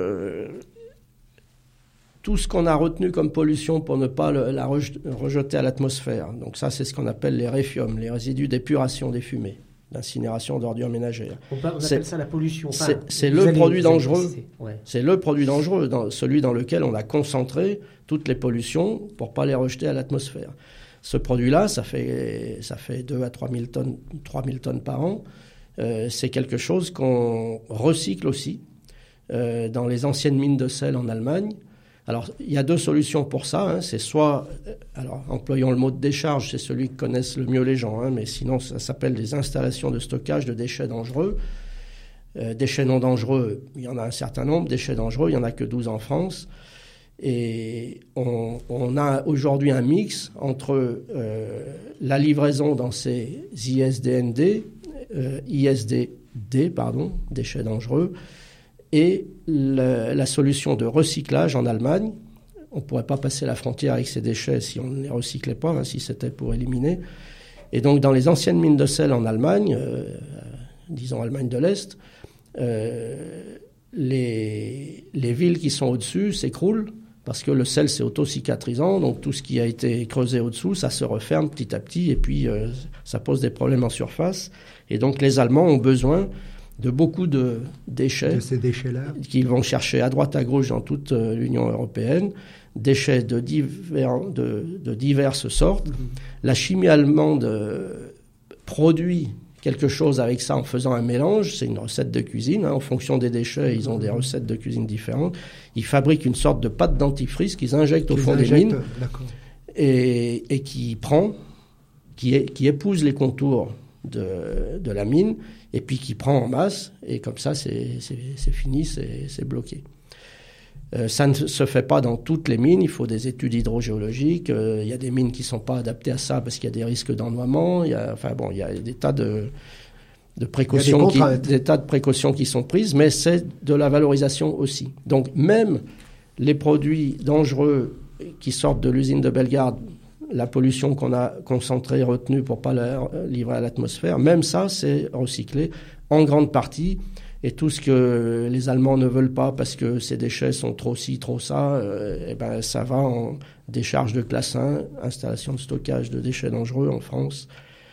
Tout ce qu'on a retenu comme pollution pour ne pas la rejeter à l'atmosphère. Donc ça, c'est ce qu'on appelle les réfiums, les résidus d'épuration des fumées, d'incinération d'ordures ménagères. On appelle ça la pollution. C'est le produit dangereux. Ouais. C'est le produit dangereux, celui dans lequel on a concentré toutes les pollutions pour pas les rejeter à l'atmosphère. Ce produit-là, ça fait 2 à 3 000 tonnes par an. C'est quelque chose qu'on recycle aussi dans les anciennes mines de sel en Allemagne. Alors, il y a deux solutions pour ça. C'est soit, alors employons le mot de décharge, c'est celui que connaissent le mieux les gens, mais sinon ça s'appelle des installations de stockage de déchets dangereux. Déchets non dangereux, il y en a un certain nombre. Déchets dangereux, il n'y en a que 12 en France. Et on a aujourd'hui un mix entre la livraison dans ces ISDD, déchets dangereux, et la solution de recyclage en Allemagne. On ne pourrait pas passer la frontière avec ces déchets si on ne les recyclait pas, si c'était pour éliminer. Et donc dans les anciennes mines de sel en Allemagne, disons Allemagne de l'Est, les villes qui sont au-dessus s'écroulent parce que le sel c'est auto-cicatrisant, donc tout ce qui a été creusé au-dessous, ça se referme petit à petit et puis ça pose des problèmes en surface. Et donc les Allemands ont besoin de beaucoup de déchets, de ces déchets-là, qu'ils vont chercher à droite à gauche dans toute l'Union européenne, déchets de diverses sortes. La chimie allemande produit quelque chose avec ça en faisant un mélange, c'est une recette de cuisine, en fonction des déchets, ils ont des recettes de cuisine différentes. Ils fabriquent une sorte de pâte dentifrice qu'ils injectent au fond des mines et qui épouse les contours de la mine et puis qui prend en masse et comme ça c'est fini, c'est bloqué. Ça ne se fait pas dans toutes les mines, il faut des études hydrogéologiques, il y a des mines qui ne sont pas adaptées à ça parce qu'il y a des risques d'ennoiement, il y a des tas de précautions qui sont prises, mais c'est de la valorisation aussi. Donc même les produits dangereux qui sortent de l'usine de Bellegarde, la pollution qu'on a concentrée, retenue pour ne pas la livrer à l'atmosphère, même ça, c'est recyclé en grande partie. Et tout ce que les Allemands ne veulent pas parce que ces déchets sont trop ci, trop ça, ça va en décharge de classe 1, installation de stockage de déchets dangereux en France,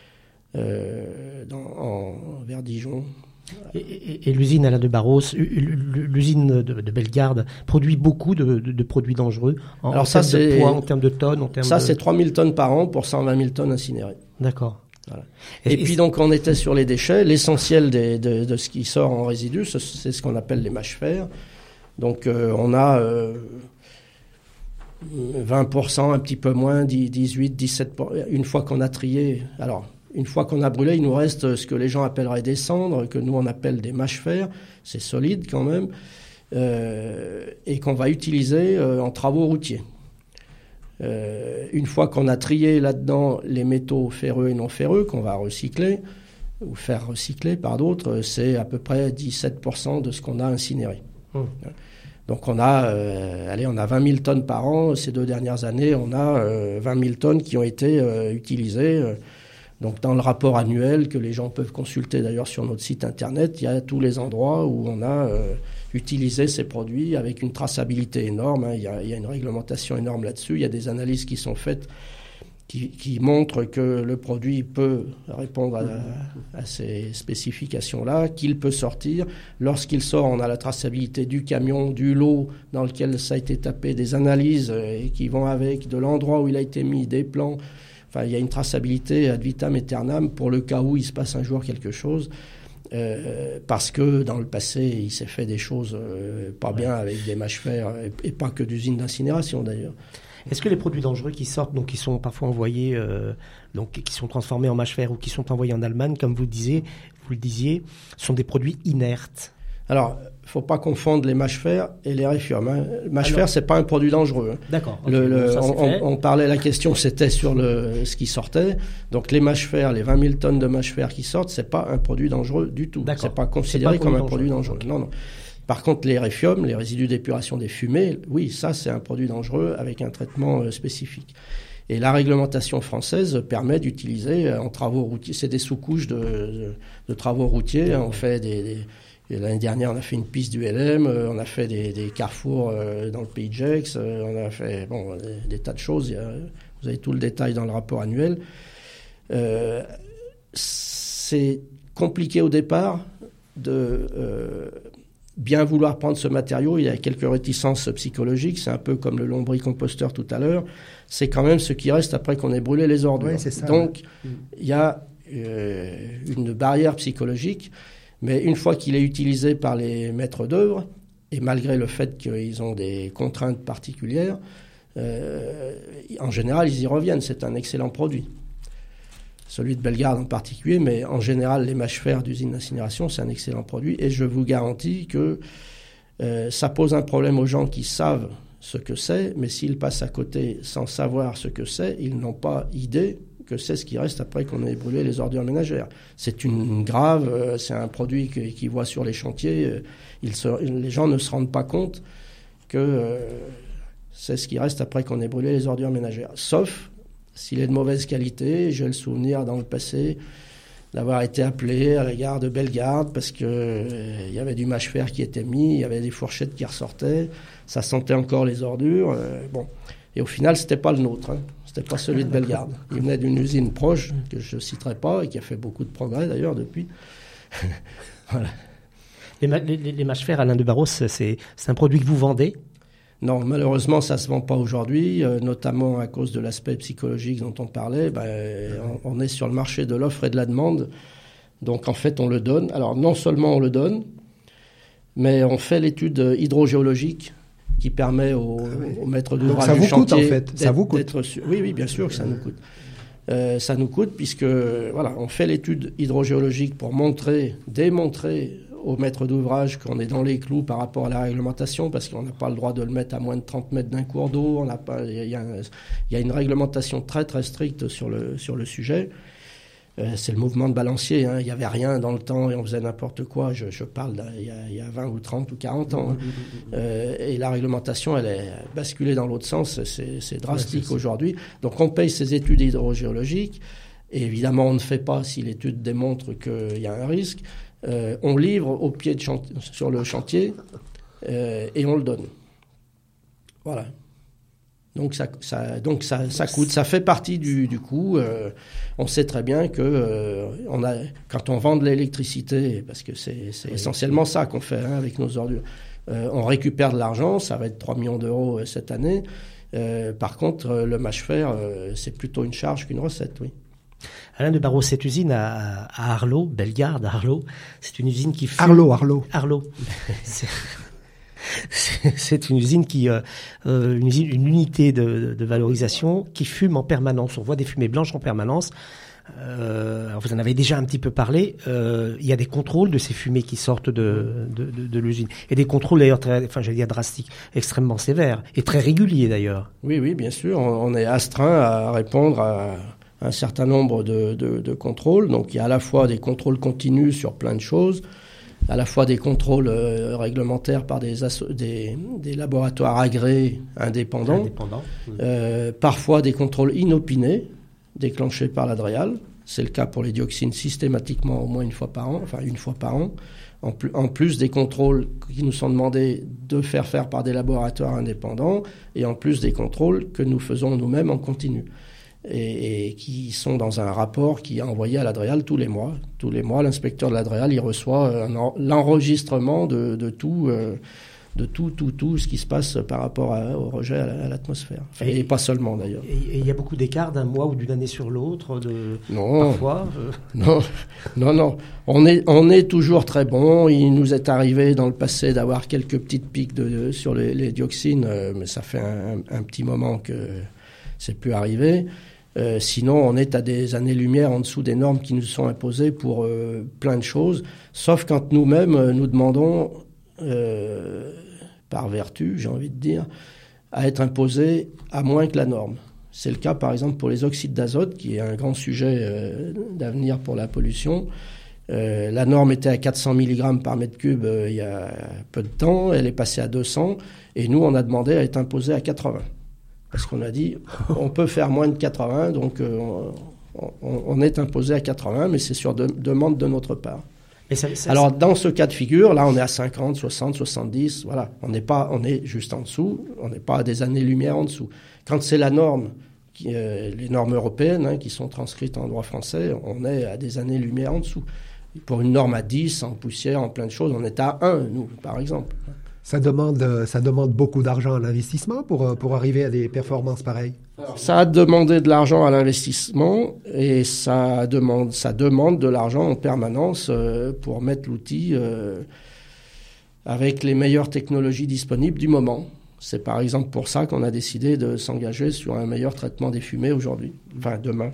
vers Dijon. Et l'usine Alain de Barros, l'usine de Bellegarde produit beaucoup de produits dangereux en termes de poids, en termes de tonnes, c'est 3 000 tonnes par an pour 120 000 tonnes incinérées. D'accord. Voilà. Et puis donc on était sur les déchets. L'essentiel de ce qui sort en résidus, c'est ce qu'on appelle les mâches-fer. Donc on a 20%, un petit peu moins, 18, 17%. Une fois qu'on a trié, une fois qu'on a brûlé, il nous reste ce que les gens appelleraient des cendres, que nous on appelle des mâches-fer. C'est solide quand même, et qu'on va utiliser en travaux routiers. Une fois qu'on a trié là-dedans les métaux ferreux et non ferreux qu'on va recycler ou faire recycler par d'autres, c'est à peu près 17% de ce qu'on a incinéré. Donc on a 20 000 tonnes par an. Ces 2 dernières années, on a 20 000 tonnes qui ont été utilisées. Donc dans le rapport annuel que les gens peuvent consulter d'ailleurs sur notre site internet, il y a tous les endroits où on a utilisé ces produits avec une traçabilité énorme. Il y a une réglementation énorme là-dessus. Il y a des analyses qui sont faites qui montre que le produit peut répondre à ces spécifications-là, qu'il peut sortir. Lorsqu'il sort, on a la traçabilité du camion, du lot dans lequel ça a été tapé, des analyses qui vont avec, de l'endroit où il a été mis, des plans. Enfin, il y a une traçabilité ad vitam aeternam pour le cas où il se passe un jour quelque chose. Parce que dans le passé, il s'est fait des choses pas bien avec des mâches-fer et pas que d'usines d'incinération d'ailleurs. Est-ce que les produits dangereux qui sortent, donc qui sont parfois envoyés, donc qui sont transformés en mâche-fer ou qui sont envoyés en Allemagne, comme vous le disiez, sont des produits inertes? Alors, il ne faut pas confondre les mâches-fer et les réfium. Le mâche-fer, ce n'est pas un produit dangereux. D'accord. On parlait, la question, c'était sur ce qui sortait. Donc, les mâches-fer, les 20 000 tonnes de mâches-fer qui sortent, ce n'est pas un produit dangereux du tout. Ce n'est pas considéré comme un produit dangereux. Okay. Non. Par contre, les réfium, les résidus d'épuration des fumées, oui, ça, c'est un produit dangereux avec un traitement spécifique. Et la réglementation française permet d'utiliser en travaux routiers, c'est des sous-couches de travaux routiers. On fait l'année dernière, on a fait une piste du LM, on a fait des carrefours dans le pays de Gex, on a fait des tas de choses. Vous avez tout le détail dans le rapport annuel. C'est compliqué au départ de bien vouloir prendre ce matériau. Il y a quelques réticences psychologiques. C'est un peu comme le lombricomposteur tout à l'heure. C'est quand même ce qui reste après qu'on ait brûlé les ordures. Oui, c'est ça, donc, il y a une barrière psychologique. Mais une fois qu'il est utilisé par les maîtres d'œuvre, et malgré le fait qu'ils ont des contraintes particulières, en général, ils y reviennent. C'est un excellent produit. Celui de Bellegarde en particulier, mais en général, les mâches-fer d'usine d'incinération, c'est un excellent produit. Et je vous garantis que ça pose un problème aux gens qui savent ce que c'est, mais s'ils passent à côté sans savoir ce que c'est, ils n'ont pas idée que c'est ce qui reste après qu'on ait brûlé les ordures ménagères. C'est une grave, c'est un produit qu'ils voient sur les chantiers. Les gens ne se rendent pas compte que c'est ce qui reste après qu'on ait brûlé les ordures ménagères. Sauf s'il est de mauvaise qualité. J'ai le souvenir dans le passé d'avoir été appelé à la gare de Bellegarde parce qu'il y avait du mâche-fer qui était mis, il y avait des fourchettes qui ressortaient, ça sentait encore les ordures. Et au final, c'était pas le nôtre. C'était pas celui de Bellegarde. Il venait d'une usine proche, que je ne citerai pas, et qui a fait beaucoup de progrès d'ailleurs depuis. Voilà. Les mâches-fer, Alain de Barros, c'est un produit que vous vendez? Non, malheureusement, ça ne se vend pas aujourd'hui, notamment à cause de l'aspect psychologique dont on parlait. On est sur le marché de l'offre et de la demande. Donc, en fait, on le donne. Alors, non seulement on le donne, mais on fait l'étude hydrogéologique qui permet aux maîtres d'ouvrage du chantier... Ça vous coûte, en fait. Ça vous coûte. Oui, bien sûr que ça nous coûte. Ça nous coûte puisque, on fait l'étude hydrogéologique pour démontrer aux maîtres d'ouvrage qu'on est dans les clous par rapport à la réglementation, parce qu'on n'a pas le droit de le mettre à moins de 30 mètres d'un cours d'eau. Il y a une réglementation très très stricte sur le sujet. C'est le mouvement de balancier. Il n'y avait rien dans le temps et on faisait n'importe quoi. Je parle il y a 20 ou 30 ou 40 ans. Et la réglementation, elle est basculée dans l'autre sens. C'est drastique aujourd'hui. Donc on paye ces études hydrogéologiques. Et évidemment, on ne fait pas si l'étude démontre qu'il y a un risque. On livre au pied sur le chantier et on le donne. Voilà. Donc ça coûte, ça fait partie du coût. On sait très bien que quand on vend de l'électricité, parce que c'est essentiellement ça qu'on fait avec nos ordures, on récupère de l'argent, ça va être 3 millions d'euros cette année. Par contre, le mâche-fer, c'est plutôt une charge qu'une recette, oui. Alain de Barros, cette usine à Arlot, Bellegarde, Arlot, c'est une usine qui fume... Arlot. C'est une usine une unité de valorisation qui fume en permanence. On voit des fumées blanches en permanence. Alors vous en avez déjà un petit peu parlé. Il y a des contrôles de ces fumées qui sortent de l'usine. Et des contrôles d'ailleurs drastiques, extrêmement sévères et très réguliers d'ailleurs. Oui, bien sûr. On est astreint à répondre à un certain nombre de contrôles. Donc il y a à la fois des contrôles continus sur plein de choses, à la fois des contrôles réglementaires par des laboratoires agréés indépendants. Parfois des contrôles inopinés déclenchés par l'ADREAL. C'est le cas pour les dioxines systématiquement au moins une fois par an. En plus des contrôles qui nous sont demandés de faire par des laboratoires indépendants et en plus des contrôles que nous faisons nous-mêmes en continu. et qui sont dans un rapport qui est envoyé à l'Adréal tous les mois. Tous les mois, l'inspecteur de l'Adréal, il reçoit l'enregistrement de tout ce qui se passe par rapport au rejet à l'atmosphère. Et pas seulement, d'ailleurs. Et il y a beaucoup d'écarts d'un mois ou d'une année sur l'autre, non, parfois Non. On est toujours très bon. Il nous est arrivé dans le passé d'avoir quelques petites piques sur les dioxines, mais ça fait un petit moment que c'est plus arrivé. Sinon, on est à des années-lumière en dessous des normes qui nous sont imposées pour plein de choses, sauf quand nous-mêmes nous demandons, par vertu, j'ai envie de dire, à être imposés à moins que la norme. C'est le cas, par exemple, pour les oxydes d'azote, qui est un grand sujet d'avenir pour la pollution. La norme était à 400 mg par mètre cube il y a peu de temps, elle est passée à 200, et nous, on a demandé à être imposés à 80. Parce qu'on a dit, on peut faire moins de 80, donc on est imposé à 80, mais c'est sur demande de notre part. Alors, dans ce cas de figure, là, on est à 50, 60, 70, voilà. On est juste en dessous, on n'est pas à des années-lumière en dessous. Quand c'est la norme, les normes européennes, qui sont transcrites en droit français, on est à des années-lumière en dessous. Pour une norme à 10, en poussière, en plein de choses, on est à 1, nous, par exemple. Ça demande beaucoup d'argent à l'investissement pour arriver à des performances pareilles. Alors, ça a demandé de l'argent à l'investissement et ça demande de l'argent en permanence pour mettre l'outil avec les meilleures technologies disponibles du moment. C'est par exemple pour ça qu'on a décidé de s'engager sur un meilleur traitement des fumées aujourd'hui, enfin demain.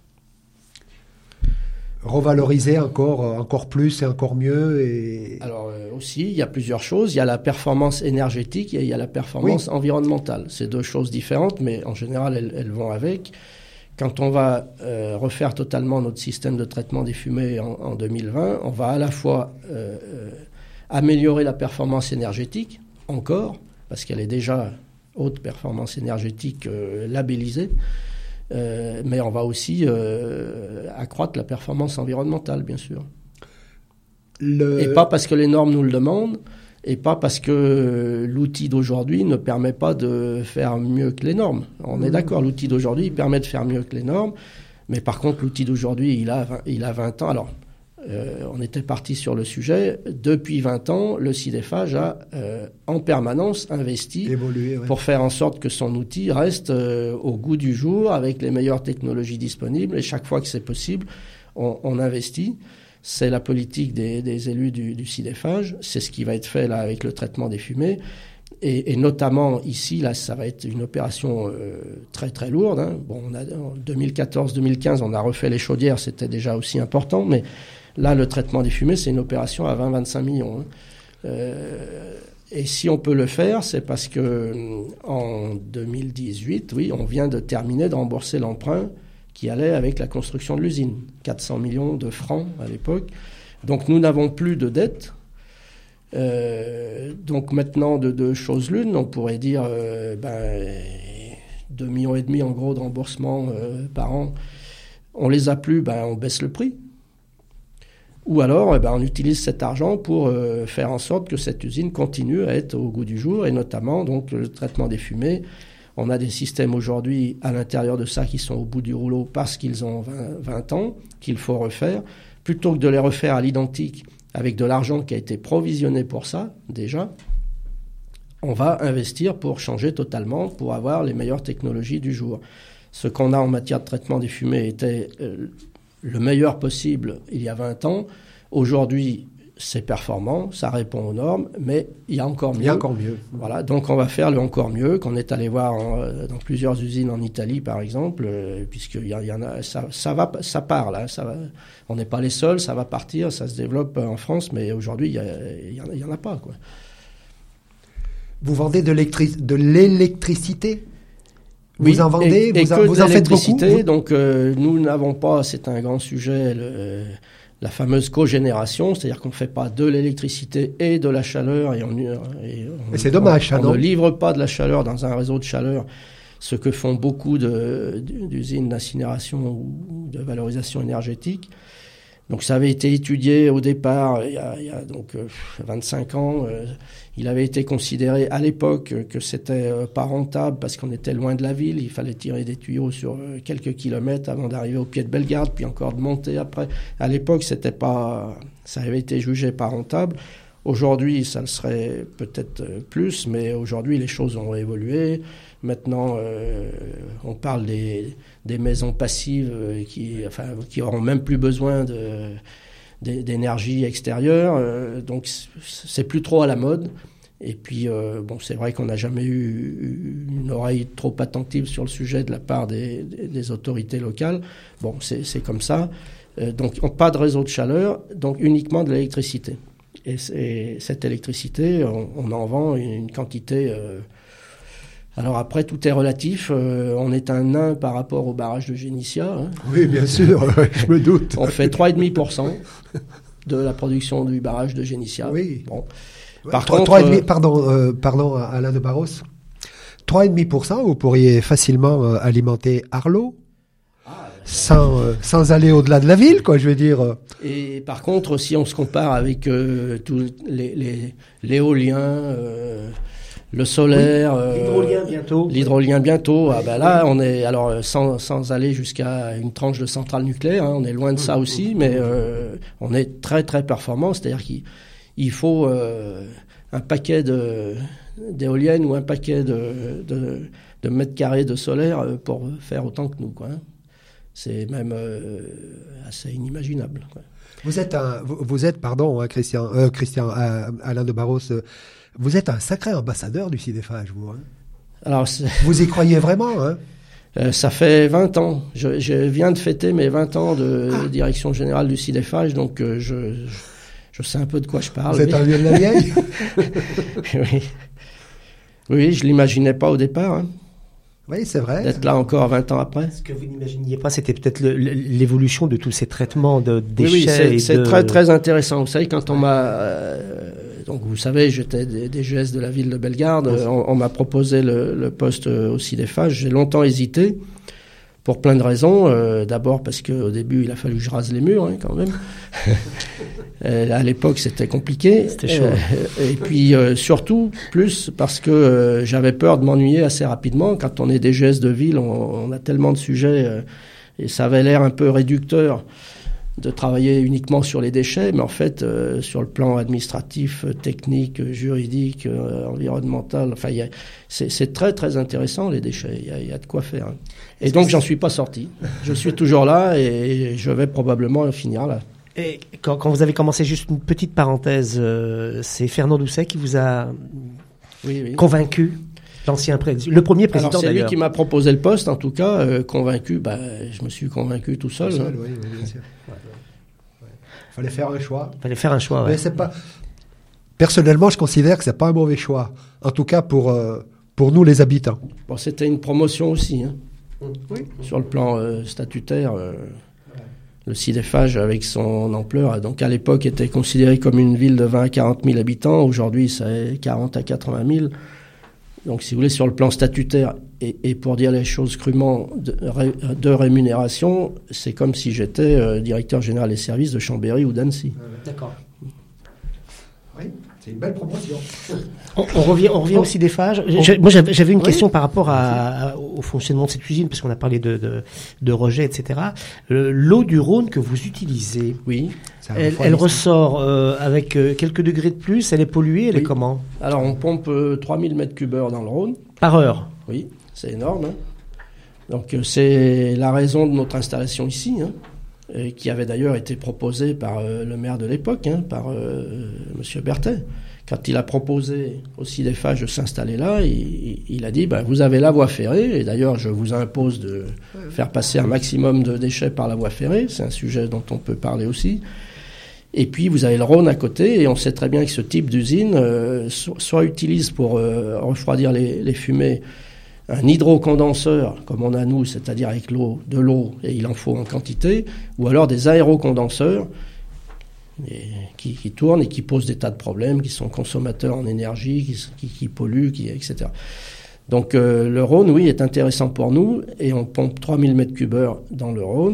Revaloriser encore plus et encore mieux. Alors aussi, il y a plusieurs choses. Il y a la performance énergétique et il y a la performance environnementale. C'est deux choses différentes, mais en général, elles vont avec. Quand on va refaire totalement notre système de traitement des fumées en 2020, on va à la fois améliorer la performance énergétique, encore, parce qu'elle est déjà haute performance énergétique labellisée, mais on va aussi accroître la performance environnementale, bien sûr. Et pas parce que les normes nous le demandent, et pas parce que l'outil d'aujourd'hui ne permet pas de faire mieux que les normes. On est d'accord, l'outil d'aujourd'hui, il permet de faire mieux que les normes, mais par contre, l'outil d'aujourd'hui, il a 20 ans. Alors, on était parti sur le sujet. Depuis 20 ans, le CIDEFAGE a en permanence investi pour faire en sorte que son outil reste au goût du jour, avec les meilleures technologies disponibles. Et chaque fois que c'est possible, on investit. C'est la politique des élus du CIDEFAGE. C'est ce qui va être fait là avec le traitement des fumées. Et notamment ici, là, ça va être une opération très très lourde. Hein. Bon, en 2014-2015, on a refait les chaudières, c'était déjà aussi important, mais là, le traitement des fumées, c'est une opération à 20-25 millions. Hein. Et si on peut le faire, c'est parce que en 2018, oui, on vient de terminer de rembourser l'emprunt qui allait avec la construction de l'usine. 400 millions de francs à l'époque. Donc nous n'avons plus de dette. Donc maintenant, de deux choses l'une, on pourrait dire 2,5 millions en gros de remboursement par an. On les a plus, on baisse le prix. Ou alors, on utilise cet argent pour faire en sorte que cette usine continue à être au goût du jour, et notamment donc le traitement des fumées. On a des systèmes aujourd'hui à l'intérieur de ça qui sont au bout du rouleau parce qu'ils ont 20 ans, qu'il faut refaire. Plutôt que de les refaire à l'identique avec de l'argent qui a été provisionné pour ça, déjà, on va investir pour changer totalement, pour avoir les meilleures technologies du jour. Ce qu'on a en matière de traitement des fumées était le meilleur possible il y a 20 ans. Aujourd'hui, c'est performant, ça répond aux normes, mais il y a encore mieux. Il y a encore mieux. Voilà, donc on va faire le encore mieux, qu'on est allé voir dans plusieurs usines en Italie, par exemple, puisqu'il y en a, ça part là, ça va. On n'est pas les seuls, ça va partir, ça se développe en France, mais aujourd'hui, il y en a pas, quoi. Vous vendez de l'électricité ? Oui, vous en vendez, vous en faites beaucoup. Donc nous n'avons pas, c'est un grand sujet, la fameuse cogénération, c'est-à-dire qu'on ne fait pas de l'électricité et de la chaleur, et c'est dommage, on ne livre pas de la chaleur dans un réseau de chaleur, ce que font beaucoup d'usines d'incinération ou de valorisation énergétique. Donc ça avait été étudié au départ, il y a donc 25 ans. Il avait été considéré à l'époque que c'était pas rentable parce qu'on était loin de la ville. Il fallait tirer des tuyaux sur quelques kilomètres avant d'arriver au pied de Bellegarde, puis encore de monter après. À l'époque, ça avait été jugé pas rentable. Aujourd'hui, ça le serait peut-être plus, mais aujourd'hui, les choses ont évolué. Maintenant, on parle des maisons passives qui auront même plus besoin d'énergie extérieure. Donc, c'est plus trop à la mode. Et puis, c'est vrai qu'on n'a jamais eu une oreille trop attentive sur le sujet de la part des autorités locales. Bon, c'est comme ça. Donc, pas de réseau de chaleur, donc uniquement de l'électricité. Et cette électricité, on en vend une quantité... Alors après, tout est relatif. On est un nain par rapport au barrage de Génissia. Hein. Oui, bien sûr, je me doute. On fait 3,5% de la production du barrage de Génissia. Oui. Bon. Ouais, Par 3,5%, pardon, Alain de Barros. 3,5%, vous pourriez facilement alimenter Arlot. Sans aller au-delà de la ville, quoi, je veux dire. Et par contre, si on se compare avec tous l'éolien, le solaire, l'hydrolien bientôt. Ah ben là, on est alors sans aller jusqu'à une tranche de centrale nucléaire, hein, on est loin de ça aussi, mais on est très très performant. C'est-à-dire qu'il faut un paquet d'éoliennes ou un paquet de mètres carrés de solaire pour faire autant que nous, quoi. C'est même assez inimaginable, quoi. Vous êtes, pardon, hein, Christian, Alain de Barros. Vous êtes un sacré ambassadeur du CIDEFAGE, vous. Hein. Alors, vous y croyez vraiment, hein? Ça fait 20 ans. Je viens de fêter mes 20 ans de direction générale du CIDEFAGE, donc je sais un peu de quoi je parle. Vous êtes un vieux de la vieille? Oui, je l'imaginais pas au départ. Hein. Oui, c'est vrai. D'être là encore 20 ans après. Ce que vous n'imaginiez pas, c'était peut-être l'évolution de tous ces traitements de déchets. Oui, c'est très très intéressant. Vous savez, quand on m'a... donc vous savez, j'étais DGS de la ville de Bellegarde. On m'a proposé le poste au CIDEFAGE. J'ai longtemps hésité pour plein de raisons. D'abord parce qu'au début, il a fallu que je rase les murs, hein, quand même. À l'époque, c'était compliqué. C'était chaud. Et puis, surtout, plus parce que j'avais peur de m'ennuyer assez rapidement. Quand on est DGS de ville, on a tellement de sujets et ça avait l'air un peu réducteur de travailler uniquement sur les déchets, mais en fait, sur le plan administratif, technique, juridique, environnemental, enfin, c'est très très intéressant les déchets. Il y a de quoi faire. Hein. Et donc, j'en suis pas sorti. Je suis toujours là et je vais probablement finir là. Et quand vous avez commencé, juste une petite parenthèse, c'est Fernand Doucet qui vous a convaincu, le premier président. Alors, c'est d'ailleurs. lui qui m'a proposé le poste, en tout cas, convaincu. Je me suis convaincu tout seul. Hein. Oui, bien sûr. Fallait faire un choix. Ouais. Mais c'est pas. Personnellement, je considère que c'est pas un mauvais choix. En tout cas pour nous les habitants. Bon, c'était une promotion aussi. Hein. Oui. Sur le plan statutaire. Le CIDEFAGE, avec son ampleur, donc à l'époque était considéré comme une ville de 20 à 40 000 habitants. Aujourd'hui, c'est 40 à 80 000. Donc, si vous voulez, sur le plan statutaire et pour dire les choses crûment, de rémunération, c'est comme si j'étais directeur général des services de Chambéry ou d'Annecy. D'accord. Oui, c'est une belle promotion. On revient au CIDEFAGE. Moi, j'avais une question par rapport au fonctionnement de cette usine, parce qu'on a parlé de rejet, etc. L'eau du Rhône que vous utilisez, oui, elle ressort avec quelques degrés de plus. Elle est polluée. Elle est comment? Alors, on pompe 3000 mètres cubes heure dans le Rhône. Par heure? Oui, c'est énorme. Hein. Donc, c'est la raison de notre installation ici, hein, qui avait d'ailleurs été proposée par le maire de l'époque, hein, par M. Berthet. Quand il a proposé au CIDEFAGE de s'installer là, il a dit vous avez la voie ferrée, et d'ailleurs je vous impose de faire passer un maximum de déchets par la voie ferrée, c'est un sujet dont on peut parler aussi. Et puis vous avez le Rhône à côté, et on sait très bien que ce type d'usine soit utilise pour refroidir les fumées un hydrocondenseur, comme on a nous, c'est-à-dire avec de l'eau, et il en faut en quantité, ou alors des aérocondenseurs, qui tournent et qui posent des tas de problèmes, qui sont consommateurs en énergie, qui polluent, etc. Donc le Rhône, oui, est intéressant pour nous, et on pompe 3000 mètres cubes heure dans le Rhône.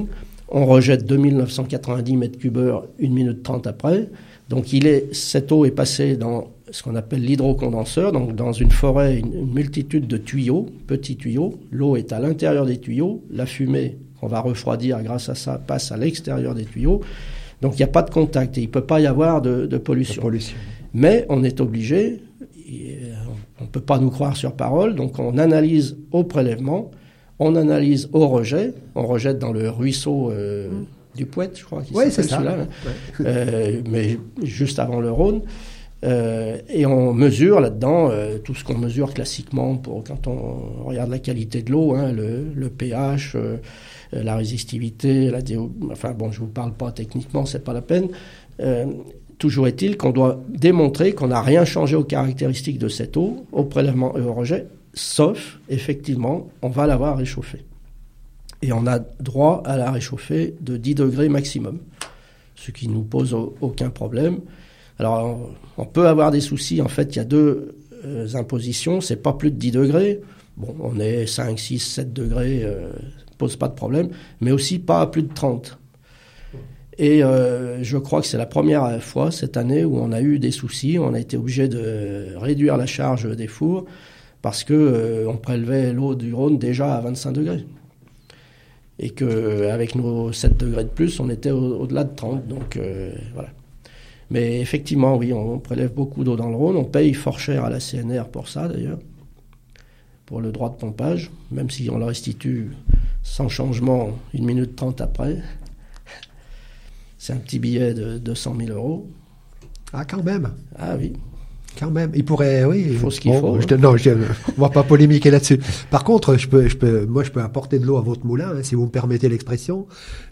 On rejette 2990 mètres cubeurs 1 minute 30 après. Donc cette eau est passée dans ce qu'on appelle l'hydrocondenseur, donc dans une forêt, une multitude de tuyaux, petits tuyaux. L'eau est à l'intérieur des tuyaux. La fumée qu'on va refroidir grâce à ça passe à l'extérieur des tuyaux. Donc il n'y a pas de contact et il ne peut pas y avoir de pollution. Mais on est obligé, on ne peut pas nous croire sur parole, donc on analyse au prélèvement, on analyse au rejet, on rejette dans le ruisseau du Pouet, je crois. Oui, c'est ça. Celui-là, mais juste avant le Rhône. Et on mesure là-dedans tout ce qu'on mesure classiquement quand on regarde la qualité de l'eau, le pH, la résistivité, enfin bon, je vous parle pas techniquement, c'est pas la peine. Toujours est-il qu'on doit démontrer qu'on n'a rien changé aux caractéristiques de cette eau, au prélèvement et au rejet, sauf, effectivement, on va l'avoir réchauffée. Et on a droit à la réchauffer de 10 degrés maximum, ce qui ne nous pose aucun problème. Alors, on peut avoir des soucis. En fait, il y a deux impositions. C'est pas plus de 10 degrés. Bon, on est 5, 6, 7 degrés, pose pas de problème. Mais aussi pas à plus de 30. Et je crois que c'est la première fois cette année où on a eu des soucis. On a été obligé de réduire la charge des fours parce que on prélevait l'eau du Rhône déjà à 25 degrés. Et qu'avec nos 7 degrés de plus, on était au-delà de 30. Donc, voilà. Mais effectivement, oui, on prélève beaucoup d'eau dans le Rhône. On paye fort cher à la CNR pour ça, d'ailleurs, pour le droit de pompage, même si on le restitue sans changement 1 minute 30 après. C'est un petit billet de 200 000 €. Ah, quand même. Ah oui. Quand même. Il pourrait, oui. Il faut ce qu'il faut. Non, on va pas polémiquer là-dessus. Par contre, je peux apporter de l'eau à votre moulin, si vous me permettez l'expression.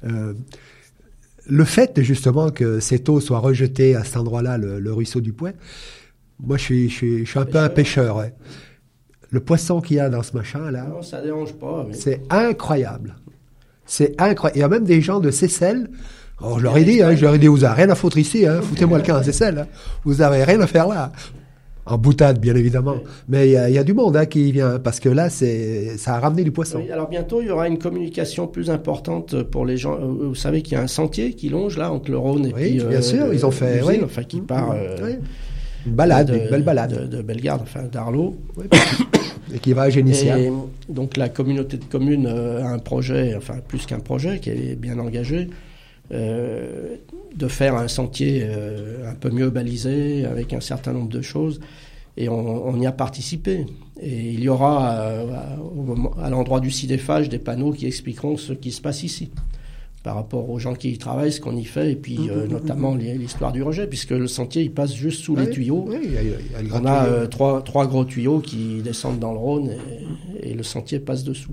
Le fait, justement, que cette eau soit rejetée à cet endroit-là, le ruisseau du Pouet, moi, je suis un peu un pêcheur, ouais. Le poisson qu'il y a dans ce machin-là. Non, ça dérange pas. Mais... C'est incroyable. C'est incroyable. Il y a même des gens de Seyssel. Alors, je leur ai dit, vous avez rien à foutre ici, foutez-moi le camp à Seyssel, vous avez rien à faire là. En boutade, bien évidemment. Mais il y a du monde qui vient, parce que là, ça a ramené du poisson. Oui, alors bientôt, il y aura une communication plus importante pour les gens. Vous savez qu'il y a un sentier qui longe là, entre le Rhône et puis... Oui, bien sûr, ils ont fait... l'usine, enfin, qui part... une balade, une belle balade. De Bellegarde, enfin d'Arlot. Oui. Et qui va à Génissiat. Et donc la communauté de communes a un projet, enfin plus qu'un projet, qui est bien engagé, de faire un sentier un peu mieux balisé, avec un certain nombre de choses. Et on y a participé. Et il y aura à l'endroit du sidéphage des panneaux qui expliqueront ce qui se passe ici, par rapport aux gens qui y travaillent, ce qu'on y fait, et puis notamment l'histoire du rejet, puisque le sentier il passe juste sous les tuyaux. Oui, on a trois gros tuyaux qui descendent dans le Rhône et le sentier passe dessous.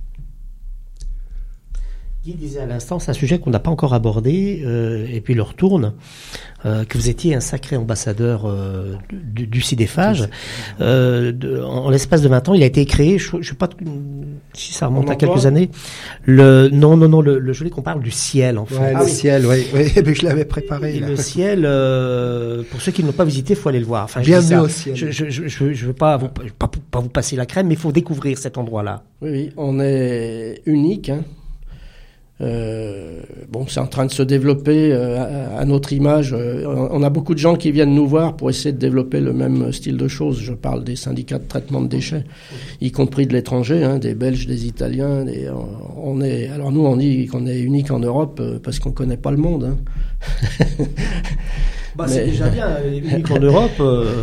Guy disait à l'instant, c'est un sujet qu'on n'a pas encore abordé, et puis le retourne, que vous étiez un sacré ambassadeur du sidéphage. En l'espace de 20 ans, il a été créé, je ne sais pas si ça remonte à quelques années. Je voulais qu'on parle du ciel, en fait. Ouais, le ciel, oui, mais je l'avais préparé. Et le ciel, pour ceux qui ne l'ont pas visité, il faut aller le voir. Enfin, bienvenue au ciel. Je veux pas vous passer la crème, mais il faut découvrir cet endroit-là. Oui, on est unique, c'est en train de se développer à notre image. On a beaucoup de gens qui viennent nous voir pour essayer de développer le même style de choses. Je parle des syndicats de traitement de déchets, y compris de l'étranger, des Belges, des Italiens. Alors nous, on dit qu'on est unique en Europe parce qu'on connaît pas le monde. C'est déjà bien, unique en Europe.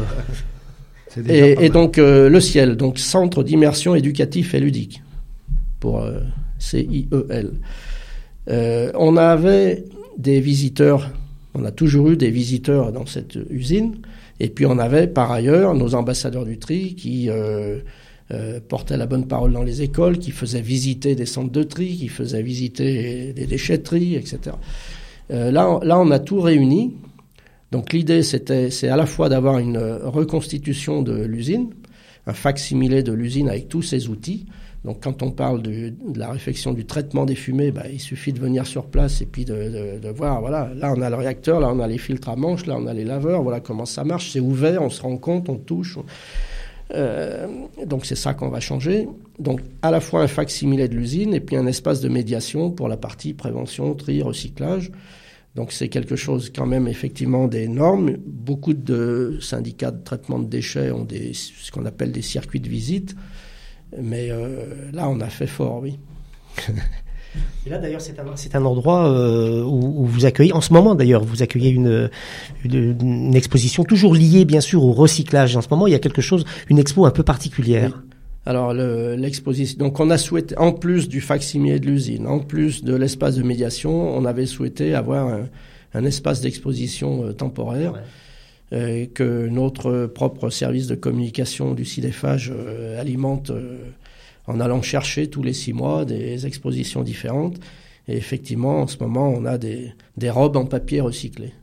Et donc le ciel, donc Centre d'immersion éducatif et ludique, pour CIEL. On avait des visiteurs, on a toujours eu des visiteurs dans cette usine, et puis on avait par ailleurs nos ambassadeurs du tri qui portaient la bonne parole dans les écoles, qui faisaient visiter des centres de tri, qui faisaient visiter des déchetteries, etc. Là, on a tout réuni. Donc l'idée, c'est à la fois d'avoir une reconstitution de l'usine, un fac-similé de l'usine avec tous ses outils. Donc quand on parle de la réfection du traitement des fumées, il suffit de venir sur place et puis de voir, voilà, là on a le réacteur, là on a les filtres à manches, là on a les laveurs, voilà comment ça marche, c'est ouvert, on se rend compte, on touche. Donc c'est ça qu'on va changer. Donc à la fois un facsimilé de l'usine et puis un espace de médiation pour la partie prévention, tri, recyclage. Donc c'est quelque chose quand même effectivement des normes. Beaucoup de syndicats de traitement de déchets ont ce qu'on appelle des circuits de visite. Mais là on a fait fort, oui. Et là, d'ailleurs, c'est un endroit où vous accueillez, en ce moment d'ailleurs, vous accueillez une exposition toujours liée, bien sûr, au recyclage. En ce moment, il y a une expo un peu particulière. Oui. Alors, l'exposition, donc on a souhaité, en plus du facsimilé de l'usine, en plus de l'espace de médiation, on avait souhaité avoir un espace d'exposition temporaire que notre propre service de communication du CIDEFAGE alimente en allant chercher tous les 6 mois des expositions différentes. Et effectivement, en ce moment, on a des robes en papier recyclé.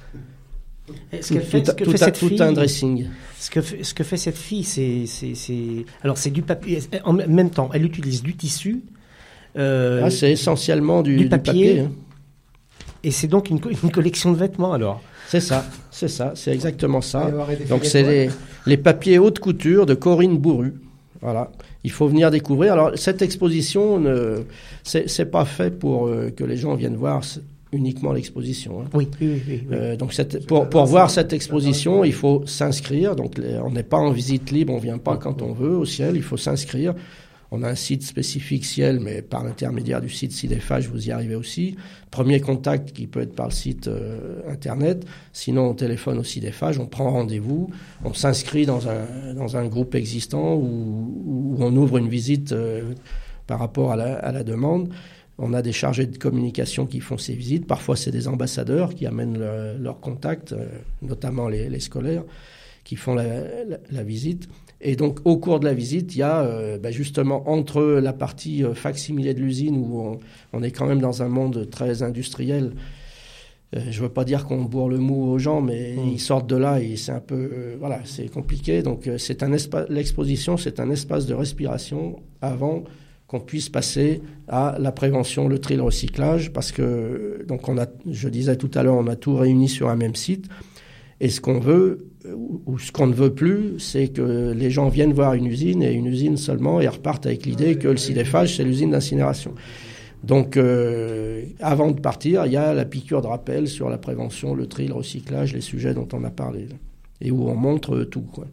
Tout un dressing. Ce que fait cette fille, alors c'est du papier. En même temps, elle utilise du tissu. C'est essentiellement du papier. Hein. Et c'est donc une collection de vêtements, alors. C'est ça, c'est exactement ça. Donc c'est les papiers haute couture de Corinne Bourru. Voilà, il faut venir découvrir. Alors cette exposition, c'est pas fait pour que les gens viennent voir uniquement l'exposition. Hein. Oui. Donc pour voir cette exposition, il faut s'inscrire. Donc on n'est pas en visite libre, on vient pas quand on veut au ciel. Il faut s'inscrire. On a un site spécifique ciel, mais par l'intermédiaire du site CIDEFAGE, vous y arrivez aussi. Premier contact qui peut être par le site internet. Sinon, on téléphone au CIDEFAGE, on prend rendez-vous, on s'inscrit dans un groupe existant où on ouvre une visite par rapport à la demande. On a des chargés de communication qui font ces visites. Parfois, c'est des ambassadeurs qui amènent leurs contacts, notamment les scolaires, qui font la visite. Et donc, au cours de la visite, il y a justement entre la partie facsimilé de l'usine où on est quand même dans un monde très industriel. Je ne veux pas dire qu'on bourre le mou aux gens, mais ils sortent de là et c'est un peu... c'est compliqué. Donc, l'exposition, c'est un espace de respiration avant qu'on puisse passer à la prévention, le tri, le recyclage. Parce que, donc je disais tout à l'heure, on a tout réuni sur un même site. Et ce qu'on veut, ou ce qu'on ne veut plus, c'est que les gens viennent voir une usine et une usine seulement et repartent avec l'idée que le CIDEFAGE, c'est l'usine d'incinération. Donc, avant de partir, il y a la piqûre de rappel sur la prévention, le tri, le recyclage, les sujets dont on a parlé. Et où on montre tout, quoi.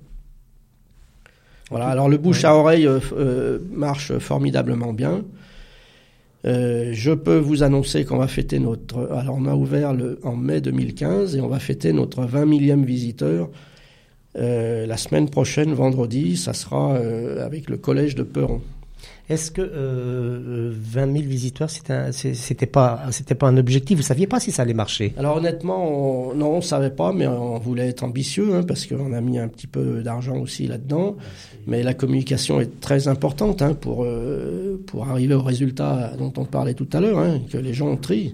Voilà, alors le bouche à oreille marche formidablement bien. Je peux vous annoncer qu'on va fêter alors on a ouvert en mai 2015 et on va fêter notre 20 millième visiteur la semaine prochaine, vendredi. Ça sera avec le collège de Peron. Est-ce que 20 000 visiteurs, c'était pas un objectif? Vous saviez pas si ça allait marcher? Alors honnêtement, on savait pas, mais on voulait être ambitieux parce qu'on a mis un petit peu d'argent aussi là-dedans. Mais la communication est très importante pour arriver au résultat dont on parlait tout à l'heure, que les gens trient.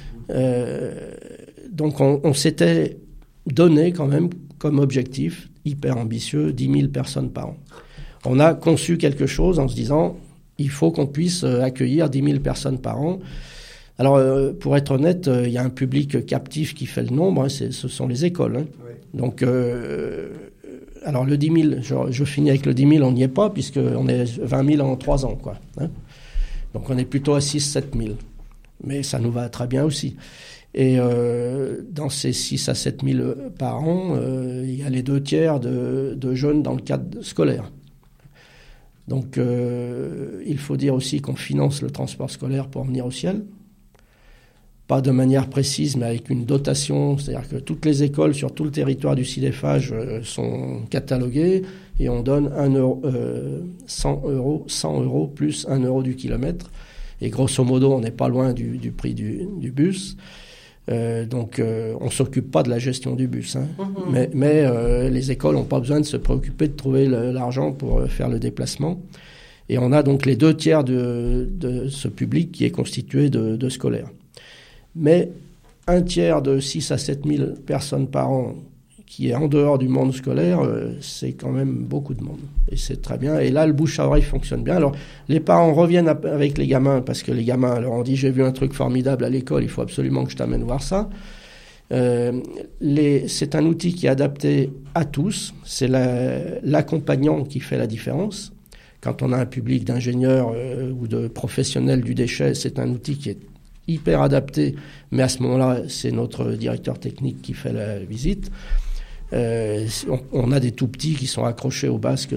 Donc on s'était donné quand même comme objectif hyper ambitieux 10 000 personnes par an. On a conçu quelque chose en se disant il faut qu'on puisse accueillir 10 000 personnes par an. Alors, pour être honnête, il y a un public captif qui fait le nombre, ce sont les écoles. Oui. Donc, alors le 10 000, je finis avec le 10 000, on n'y est pas, puisqu'on est 20 000 en 3 ans, quoi. Donc, on est plutôt à 6 000 à 7 000. Mais ça nous va très bien aussi. Et dans ces 6 à 7 000 par an, il y a les 2/3 de jeunes dans le cadre scolaire. Donc, il faut dire aussi qu'on finance le transport scolaire pour venir au ciel. Pas de manière précise, mais avec une dotation. C'est-à-dire que toutes les écoles sur tout le territoire du CIDEFAGE sont cataloguées et on donne 100 euros plus 1 euro du kilomètre. Et grosso modo, on n'est pas loin du prix du bus. Donc, on ne s'occupe pas de la gestion du bus. Mais les écoles n'ont pas besoin de se préoccuper de trouver l'argent pour faire le déplacement. Et on a donc les 2/3 de ce public qui est constitué de scolaires. Mais 1/3 de 6 à 7 000 personnes par an qui est en dehors du monde scolaire, c'est quand même beaucoup de monde. Et c'est très bien. Et là, le bouche à oreille fonctionne bien. Alors, les parents reviennent avec les gamins parce que les gamins leur ont dit « J'ai vu un truc formidable à l'école, il faut absolument que je t'amène voir ça ». C'est un outil qui est adapté à tous. C'est l'accompagnant qui fait la différence. Quand on a un public d'ingénieurs ou de professionnels du déchet, c'est un outil qui est hyper adapté. Mais à ce moment-là, c'est notre directeur technique qui fait la visite. On a des tout petits qui sont accrochés au basque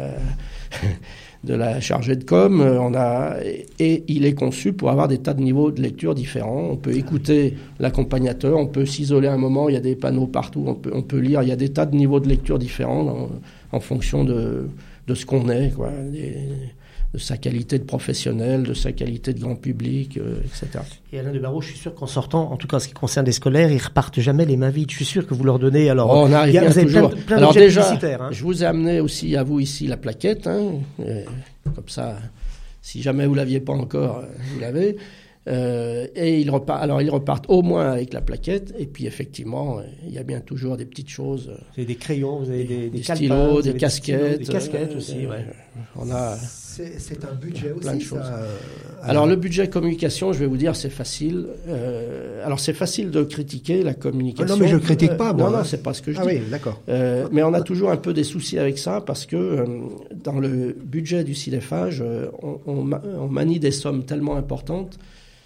de la chargée de com. Et il est conçu pour avoir des tas de niveaux de lecture différents. On peut écouter l'accompagnateur, on peut s'isoler un moment, il y a des panneaux partout, on peut lire. Il y a des tas de niveaux de lecture différents en fonction de ce qu'on est, quoi, de sa qualité de professionnel, de sa qualité de grand public, etc. Et Alain de Barrault, je suis sûr qu'en sortant, en tout cas en ce qui concerne les scolaires, ils repartent jamais les mains vides. Je suis sûr que vous leur donnez. Alors, on arrive bien toujours. Plein alors déjà, je vous ai amené aussi à vous ici la plaquette, comme ça, si jamais vous l'aviez pas encore, vous l'avez. Et ils repartent au moins avec la plaquette. Et puis effectivement, il y a bien toujours des petites choses. Vous avez des crayons, vous avez des stylos, des casquettes. Des casquettes aussi, ouais. On a. C'est un budget aussi. Plein de choses. Alors le budget communication, je vais vous dire, c'est facile. Alors c'est facile de critiquer la communication. Non, mais je critique pas. Moi, non, c'est pas ce que je dis. Oui, d'accord. Mais on a toujours un peu des soucis avec ça parce que dans le budget du CIDEFAGE, on manie des sommes tellement importantes.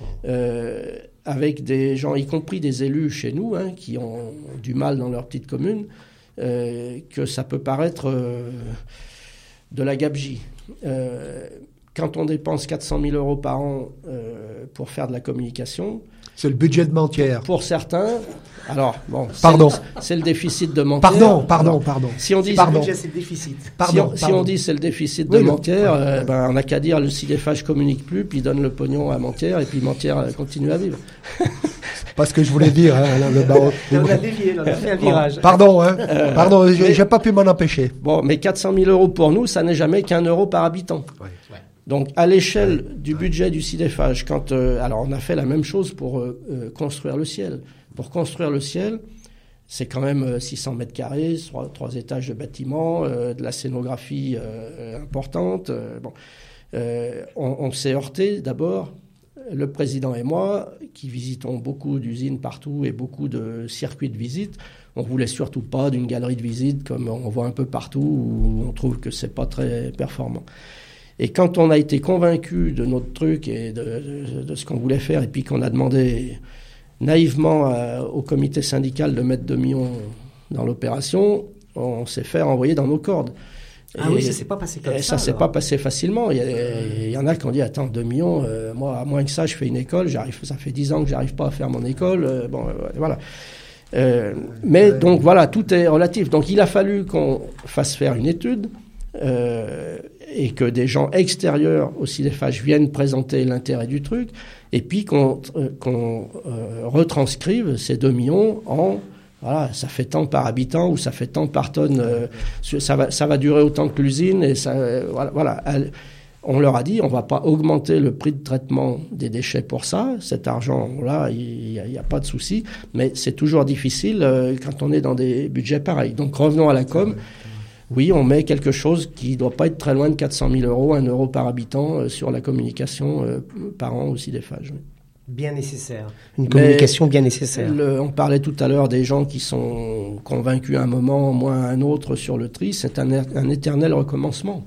Avec des gens, y compris des élus chez nous, qui ont du mal dans leur petite commune, que ça peut paraître de la gabegie. Quand on dépense 400 000 euros par an pour faire de la communication... C'est le budget de Mentières. Pour certains... Alors, bon, pardon. C'est le déficit de Mentières. Pardon. Si on dit pardon. C'est le déficit. Si on dit c'est le déficit de Mentières, on n'a qu'à dire le CIDEFAGE communique plus, puis donne le pognon à Mentières, et puis Mentières continue à vivre. Pas ce que je voulais dire, Alain Le Barrault. On a dévié, on a fait un virage. Pardon, j'ai pas pu m'en empêcher. Bon, mais 400 000 euros pour nous, ça n'est jamais qu'un euro par habitant. Ouais. Donc, à l'échelle du budget du CIDEFAGE, alors on a fait la même chose pour construire le ciel. Pour construire le ciel, c'est quand même 600 mètres carrés, 3 étages de bâtiments, de la scénographie importante. On s'est heurté d'abord, le président et moi, qui visitons beaucoup d'usines partout et beaucoup de circuits de visite. On ne voulait surtout pas d'une galerie de visite comme on voit un peu partout où on trouve que c'est pas très performant. Et quand on a été convaincu de notre truc et de ce qu'on voulait faire, et puis qu'on a demandé naïvement au comité syndical de mettre 2 millions dans l'opération, on s'est fait renvoyer dans nos cordes. Ah oui, ça s'est pas passé comme ça. Ça s'est pas passé facilement. Il y en a qui ont dit, attends, 2 millions, moi, à moins que ça, je fais une école, ça fait 10 ans que j'arrive pas à faire mon école, voilà. Mais donc voilà, tout est relatif. Donc il a fallu qu'on fasse faire une étude, et que des gens extérieurs au CIDEFAGE viennent présenter l'intérêt du truc, et puis qu'on retranscrive ces 2 millions en... Voilà, ça fait tant par habitant ou ça fait tant par tonne. Ça va durer autant que l'usine. Et voilà. On leur a dit, on ne va pas augmenter le prix de traitement des déchets pour ça. Cet argent-là, il n'y a pas de souci. Mais c'est toujours difficile quand on est dans des budgets pareils. Donc revenons à la com. Oui, on met quelque chose qui ne doit pas être très loin de 400 000 euros, 1 euro par habitant sur la communication par an aussi des CIDEFAGE. Bien nécessaire. Une communication bien nécessaire. On parlait tout à l'heure des gens qui sont convaincus à un moment, moins à un autre sur le tri. C'est un éternel recommencement.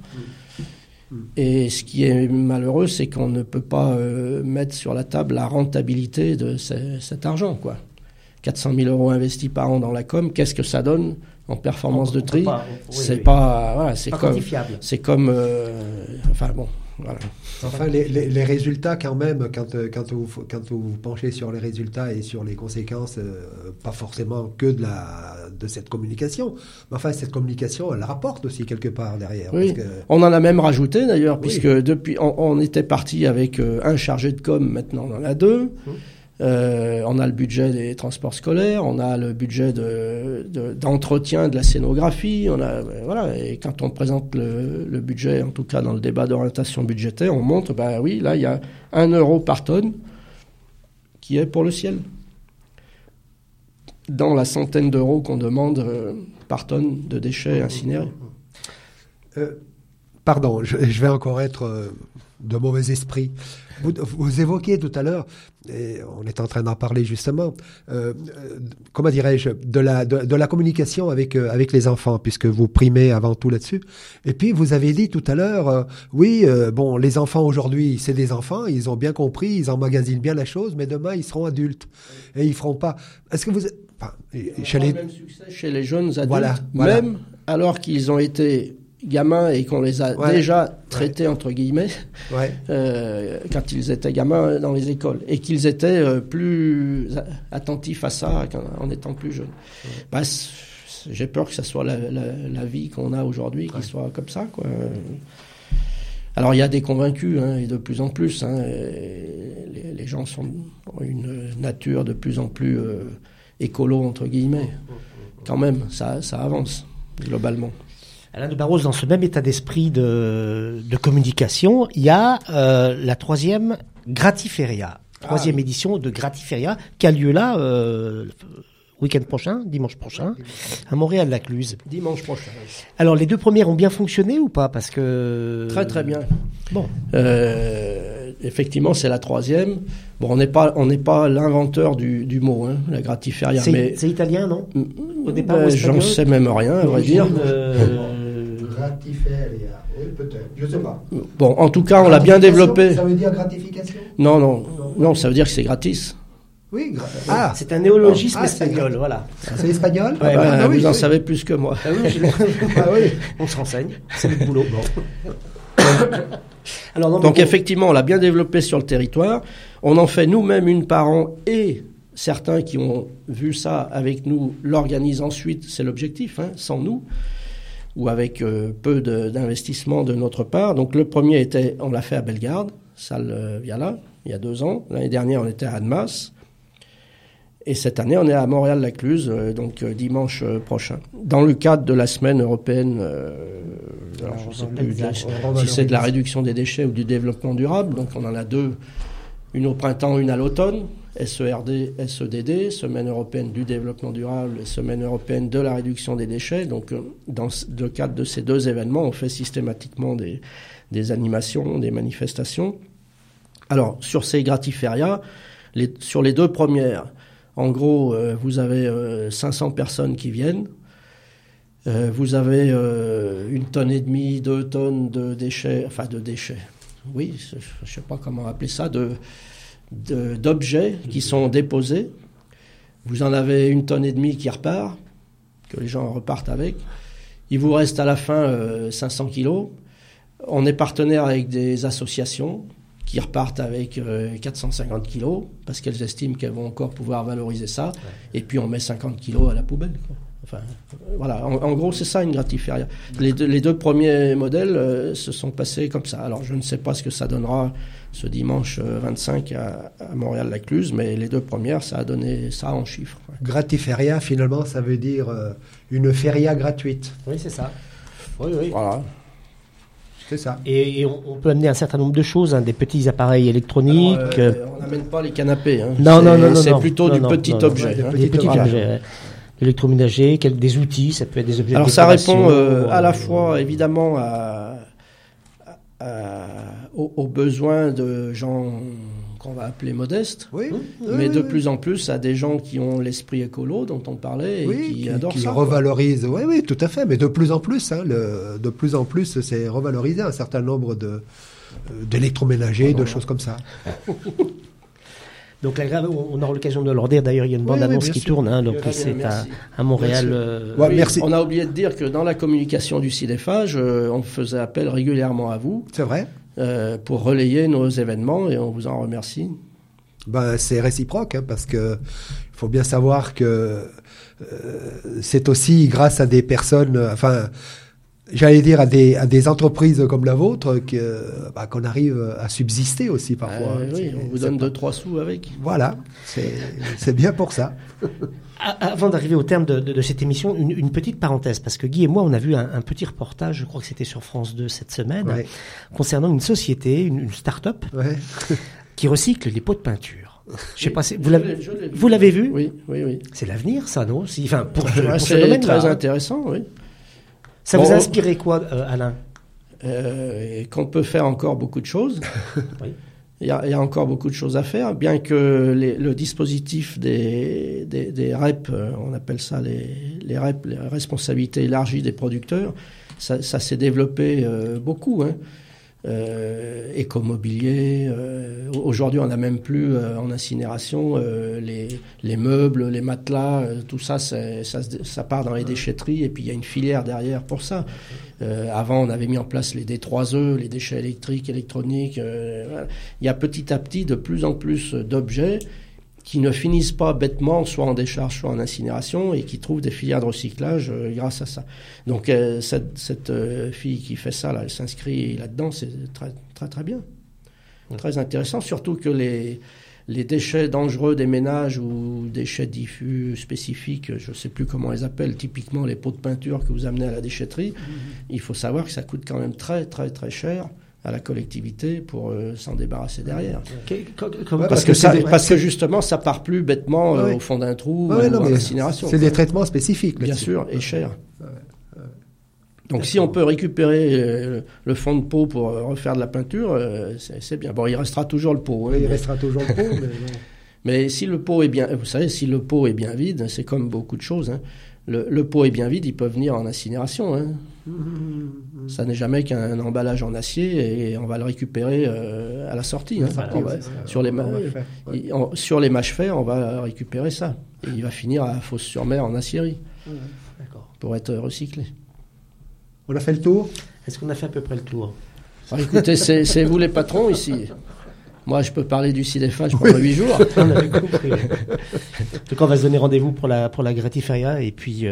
Et ce qui est malheureux, c'est qu'on ne peut pas mettre sur la table la rentabilité de cet argent, quoi. 400 000 euros investis par an dans la com, qu'est-ce que ça donne en performance de tri? C'est quantifiable. C'est comme... enfin bon... Voilà. Enfin, les résultats quand même, quand vous penchez sur les résultats et sur les conséquences, pas forcément que de cette communication, mais enfin cette communication, elle rapporte aussi quelque part derrière. Oui. Parce que... On en a même rajouté d'ailleurs, puisque depuis on était parti avec un chargé de com, maintenant on en a 2. On a le budget des transports scolaires, on a le budget d'entretien de la scénographie, voilà. Et quand on présente le budget, en tout cas dans le débat d'orientation budgétaire, on montre, oui, là il y a 1 euro par tonne qui est pour le ciel, dans la centaine d'euros qu'on demande par tonne de déchets incinérés. Pardon, je vais encore être de mauvais esprit. Vous évoquiez tout à l'heure, et on est en train d'en parler justement, comment dirais-je, de la communication avec les enfants, puisque vous primez avant tout là-dessus. Et puis vous avez dit tout à l'heure, bon, les enfants aujourd'hui, c'est des enfants, ils ont bien compris, ils emmagasinent bien la chose, mais demain ils seront adultes et ils feront pas. Est-ce que vous, enfin, le même succès chez les jeunes adultes, même alors qu'ils ont été gamins et qu'on les a déjà traités entre guillemets quand ils étaient gamins dans les écoles et qu'ils étaient plus attentifs à ça en étant plus jeunes. J'ai peur que ça soit la vie qu'on a aujourd'hui qui soit comme ça, quoi. Alors il y a des convaincus, et de plus en plus, les gens ont une nature de plus en plus écolo entre guillemets. Quand même, ça avance globalement. Alain de Barros, dans ce même état d'esprit de communication, il y a la troisième Gratiferia, troisième édition de Gratiferia, qui a lieu là, week-end prochain, dimanche prochain, à Montréal-Lacluse. Dimanche prochain. Alors, les deux premières ont bien fonctionné ou pas? Parce que... Très, très bien. Bon. Effectivement, c'est la troisième. Bon, on n'est pas l'inventeur du mot, la Gratiferia. C'est italien, non? Au départ, j'en sais même rien, à vrai dire. Gratiferia, oui, peut-être, je sais pas. Bon, en tout cas, on l'a bien développé. Ça veut dire gratification? Non, ça veut dire que c'est gratis. Oui, c'est un néologisme espagnol, voilà. C'est espagnol? Vous en savez plus que moi. Oui. On se renseigne, c'est le boulot. Alors, donc effectivement, on l'a bien développé sur le territoire. On en fait nous-mêmes une par an et certains qui ont vu ça avec nous l'organisent ensuite, c'est l'objectif, sans nous, ou avec peu d'investissement de notre part. Donc le premier on l'a fait à Bellegarde, salle Viala, il y a 2 ans. L'année dernière, on était à Annemasse. Et cette année, on est à Montréal-Lacluse, donc dimanche prochain. Dans le cadre de la semaine européenne, alors je ne sais plus si c'est de la réduction des déchets ou du développement durable. Donc on en a 2, une au printemps, une à l'automne. SERD, SEDD, Semaine européenne du développement durable et Semaine européenne de la réduction des déchets. Donc dans le cadre de ces 2 événements, on fait systématiquement des animations, des manifestations. Alors sur ces Gratiferia, sur les 2 premières, en gros, vous avez 500 personnes qui viennent. Vous avez 1,5 tonne, 2 tonnes de déchets, oui, je ne sais pas comment appeler ça, d'objets qui sont déposés. Vous en avez 1,5 tonne qui repart, que les gens repartent avec. Il vous reste à la fin 500 kilos. On est partenaire avec des associations qui repartent avec 450 kilos parce qu'elles estiment qu'elles vont encore pouvoir valoriser ça. Et puis on met 50 kilos à la poubelle, quoi. Enfin, voilà. En gros, c'est ça une Gratiferia. Les deux premiers modèles se sont passés comme ça. Alors, je ne sais pas ce que ça donnera ce dimanche 25 à Montréal-Lacluse, mais les 2 premières, ça a donné ça en chiffres. Ouais. Gratiferia, finalement, ça veut dire une feria gratuite. Oui, c'est ça. Oui. Voilà. C'est ça. Et on peut amener un certain nombre de choses, des petits appareils électroniques. Alors, on n'amène pas les canapés. Non. C'est plutôt du petit objet. Des petits objets. Électroménager, des outils, ça peut être des objets. Alors ça répond à la fois évidemment aux besoins de gens qu'on va appeler modestes, mais de plus en plus à des gens qui ont l'esprit écolo dont on parlait et qui adorent ça. Qui revalorisent, oui, tout à fait, mais de plus en plus, c'est revalorisé un certain nombre d'électroménagers, de choses comme ça. Donc là, on aura l'occasion de leur dire. D'ailleurs, il y a une bande-annonce qui tourne. Donc c'est à Montréal. Merci. On a oublié de dire que dans la communication du CIDEFAGE, on faisait appel régulièrement à vous. C'est vrai. Pour relayer nos événements et on vous en remercie. C'est réciproque parce que il faut bien savoir que c'est aussi grâce à des personnes, j'allais dire à des entreprises comme la vôtre qu'on arrive à subsister aussi parfois. Oui, on vous donne 2-3 sous avec. Voilà, c'est bien pour ça. Avant d'arriver au terme de cette émission, une petite parenthèse, parce que Guy et moi, on a vu un petit reportage, je crois que c'était sur France 2 cette semaine, concernant une société, une start-up, qui recycle les pots de peinture. Je sais pas, vous l'avez vu? Oui. C'est l'avenir, ça, non? Pour ce domaine-là. C'est très intéressant, oui. Ça vous a inspiré quoi, Alain? et qu'on peut faire encore beaucoup de choses. Oui. Il y a encore beaucoup de choses à faire, bien que le dispositif des REP, on appelle ça les REP, les responsabilités élargies des producteurs, ça s'est développé beaucoup. Écomobilier. Aujourd'hui, on n'a même plus en incinération les meubles, les matelas, tout ça, ça part dans les déchetteries et puis il y a une filière derrière pour ça. Avant, on avait mis en place les D3E, les déchets électriques, électroniques. Voilà. Il y a petit à petit de plus en plus d'objets qui ne finissent pas bêtement, soit en décharge, soit en incinération, et qui trouvent des filières de recyclage grâce à ça. Donc cette fille qui fait ça, là, elle s'inscrit là-dedans, c'est très, très, très bien. Très intéressant, surtout que les déchets dangereux des ménages ou déchets diffus spécifiques, je ne sais plus comment on les appelle, typiquement les pots de peinture que vous amenez à la déchetterie, il faut savoir que ça coûte quand même très, très, très cher à la collectivité pour s'en débarrasser derrière. Parce que justement, ça part plus bêtement au fond d'un trou ou en incinération. C'est des traitements spécifiques. Bien sûr, et cher. Donc si on peut récupérer le fond de pot pour refaire de la peinture, c'est bien. Bon, il restera toujours le pot. Il restera toujours le pot, mais non. Mais si le pot est bien... Vous savez, si le pot est bien vide, c'est comme beaucoup de choses. Le pot est bien vide, il peut venir en incinération. Ça n'est jamais qu'un emballage en acier et on va le récupérer à la sortie. Sur les mâches-fer, on va récupérer ça. Et il va finir à Fos-sur-Mer en aciérie pour être recyclé. On a fait le tour ? Est-ce qu'on a fait à peu près le tour ? Alors, écoutez, c'est vous les patrons ici. Moi, je peux parler du sidéphage pendant 8 jours. On avait compris. Donc, on va se donner rendez-vous pour la Gratiferia et puis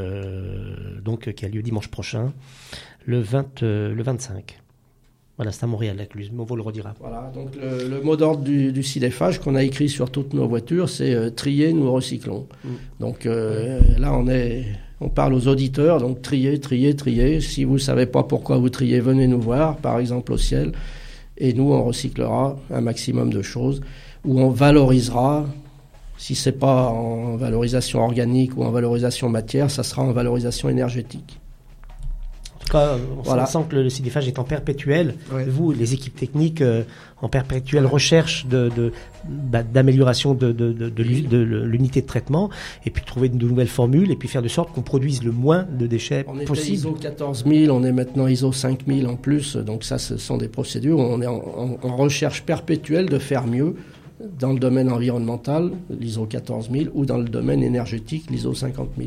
donc qui a lieu dimanche prochain, le 25. Voilà, c'est à Montréal, la Cluse. On vous le redira. Voilà, donc le mot d'ordre du sidéphage qu'on a écrit sur toutes nos voitures, c'est trier, nous recyclons. Donc là, on parle aux auditeurs, donc trier. Si vous ne savez pas pourquoi vous triez, venez nous voir, par exemple au ciel. Et nous, on recyclera un maximum de choses, où on valorisera, si ce n'est pas en valorisation organique ou en valorisation matière, ça sera en valorisation énergétique. En tout cas, on sent que le sidéphage est en perpétuel. Vous, les équipes techniques, en perpétuelle recherche d'amélioration de l'unité de traitement, et puis trouver de nouvelles formules, et puis faire de sorte qu'on produise le moins de déchets possible. On était ISO 14000, on est maintenant ISO 5000 en plus, donc ça, ce sont des procédures où on est en recherche perpétuelle de faire mieux dans le domaine environnemental, l'ISO 14000, ou dans le domaine énergétique, l'ISO 50000.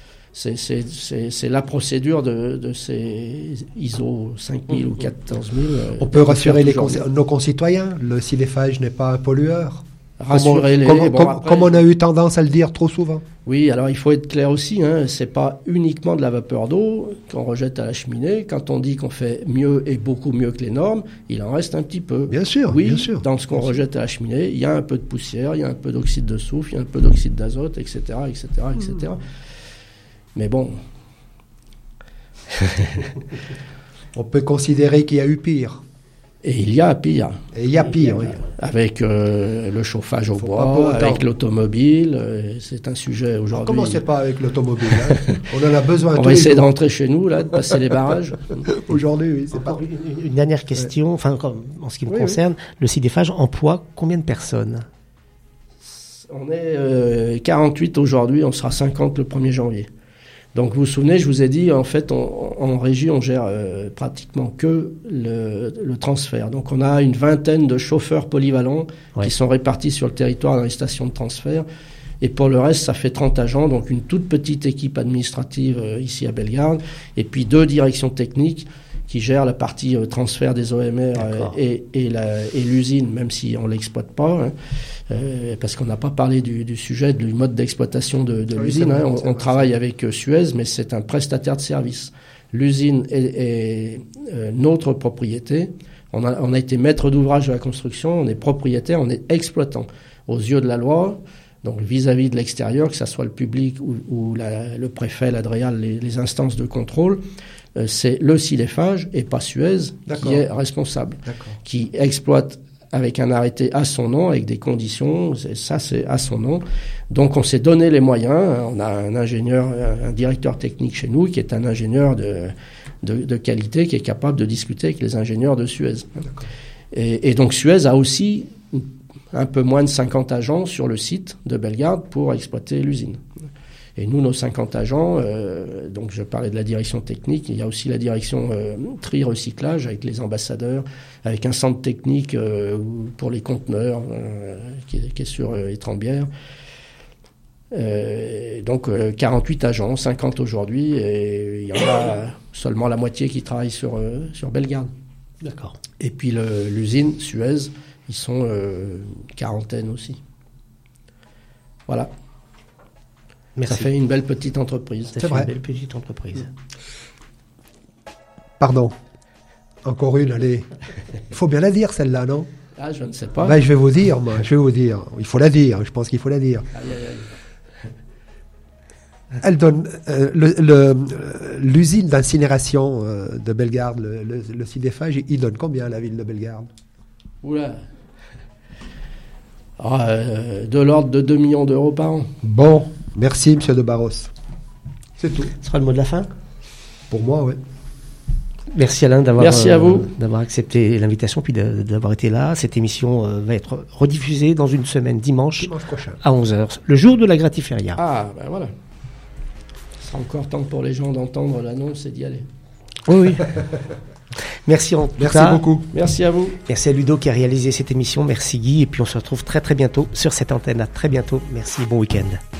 C'est la procédure de ces ISO 5000 ou 14000. On peut rassurer nos concitoyens, le sidéphage n'est pas un pollueur. Rassurez-les. Comme on a eu tendance à le dire trop souvent. Oui, alors il faut être clair aussi, c'est pas uniquement de la vapeur d'eau qu'on rejette à la cheminée. Quand on dit qu'on fait mieux et beaucoup mieux que les normes, il en reste un petit peu. Bien sûr, oui, bien sûr. Dans ce qu'on rejette à la cheminée, il y a un peu de poussière, il y a un peu d'oxyde de soufre, il y a un peu d'oxyde d'azote, etc., etc., etc. Mais bon. On peut considérer qu'il y a eu pire. Et il y a pire. Oui. Avec le chauffage au bois, avec l'automobile. C'est un sujet aujourd'hui. Commencez pas avec l'automobile. On en a besoin. On va essayer de rentrer chez nous, là, de passer les barrages. Aujourd'hui, oui. C'est pas... Une dernière question, en ce qui me concerne, le sidéphage emploie combien de personnes ? On est 48 aujourd'hui, on sera 50 le 1er janvier. Donc vous vous souvenez, je vous ai dit, en fait, en régie, on gère pratiquement que le transfert. Donc on a une vingtaine de chauffeurs polyvalents qui sont répartis sur le territoire dans les stations de transfert. Et pour le reste, ça fait 30 agents, donc une toute petite équipe administrative ici à Bellegarde, et puis 2 directions techniques qui gèrent la partie transfert des OMR et l'usine, même si on ne l'exploite pas. Parce qu'on n'a pas parlé du sujet du mode d'exploitation de l'usine. On travaille avec Suez, mais c'est un prestataire de service. L'usine est notre propriété. On a été maître d'ouvrage de la construction, on est propriétaire, on est exploitant. Aux yeux de la loi, donc vis-à-vis de l'extérieur, que ce soit le public ou le préfet, l'ADREAL, les instances de contrôle, c'est le sidéphage et pas Suez qui est responsable, qui exploite avec un arrêté à son nom, avec des conditions, ça c'est à son nom. Donc on s'est donné les moyens, on a un ingénieur, un directeur technique chez nous qui est un ingénieur de qualité, qui est capable de discuter avec les ingénieurs de Suez. Et donc Suez a aussi un peu moins de 50 agents sur le site de Bellegarde pour exploiter l'usine. Et nous, nos 50 agents, donc je parlais de la direction technique, il y a aussi la direction tri-recyclage avec les ambassadeurs, avec un centre technique pour les conteneurs qui est sur Étrembières. Donc 48 agents, 50 aujourd'hui, et il y en a seulement la moitié qui travaillent sur Bellegarde. D'accord. Et puis l'usine Suez, ils sont quarantaine aussi. Voilà. Merci. Ça fait une belle petite entreprise. Ça fait une belle petite entreprise. Pardon. Encore une, allez. Il faut bien la dire, celle-là, non? Ah, je ne sais pas. Ben, je vais vous dire, moi. Il faut la dire. Je pense qu'il faut la dire. Aïe, aïe, aïe. Elle donne l'usine d'incinération de Bellegarde, le Sidéphage, il donne combien à la ville de Bellegarde? Oula. De l'ordre de 2 millions d'euros par an. Bon, merci, monsieur de Barros. C'est tout. Ce sera le mot de la fin. Pour moi, oui. Merci Alain Merci à vous d'avoir accepté l'invitation puis d'avoir été là. Cette émission va être rediffusée dans une semaine, dimanche prochain, à 11h, le jour de la Gratiféria. Ah, ben voilà. Ce sera encore temps pour les gens d'entendre l'annonce et d'y aller. Oui. Merci en tout cas. Merci beaucoup. Merci à vous. Merci à Ludo qui a réalisé cette émission. Merci Guy. Et puis on se retrouve très très bientôt sur cette antenne. À très bientôt. Merci. Bon week-end.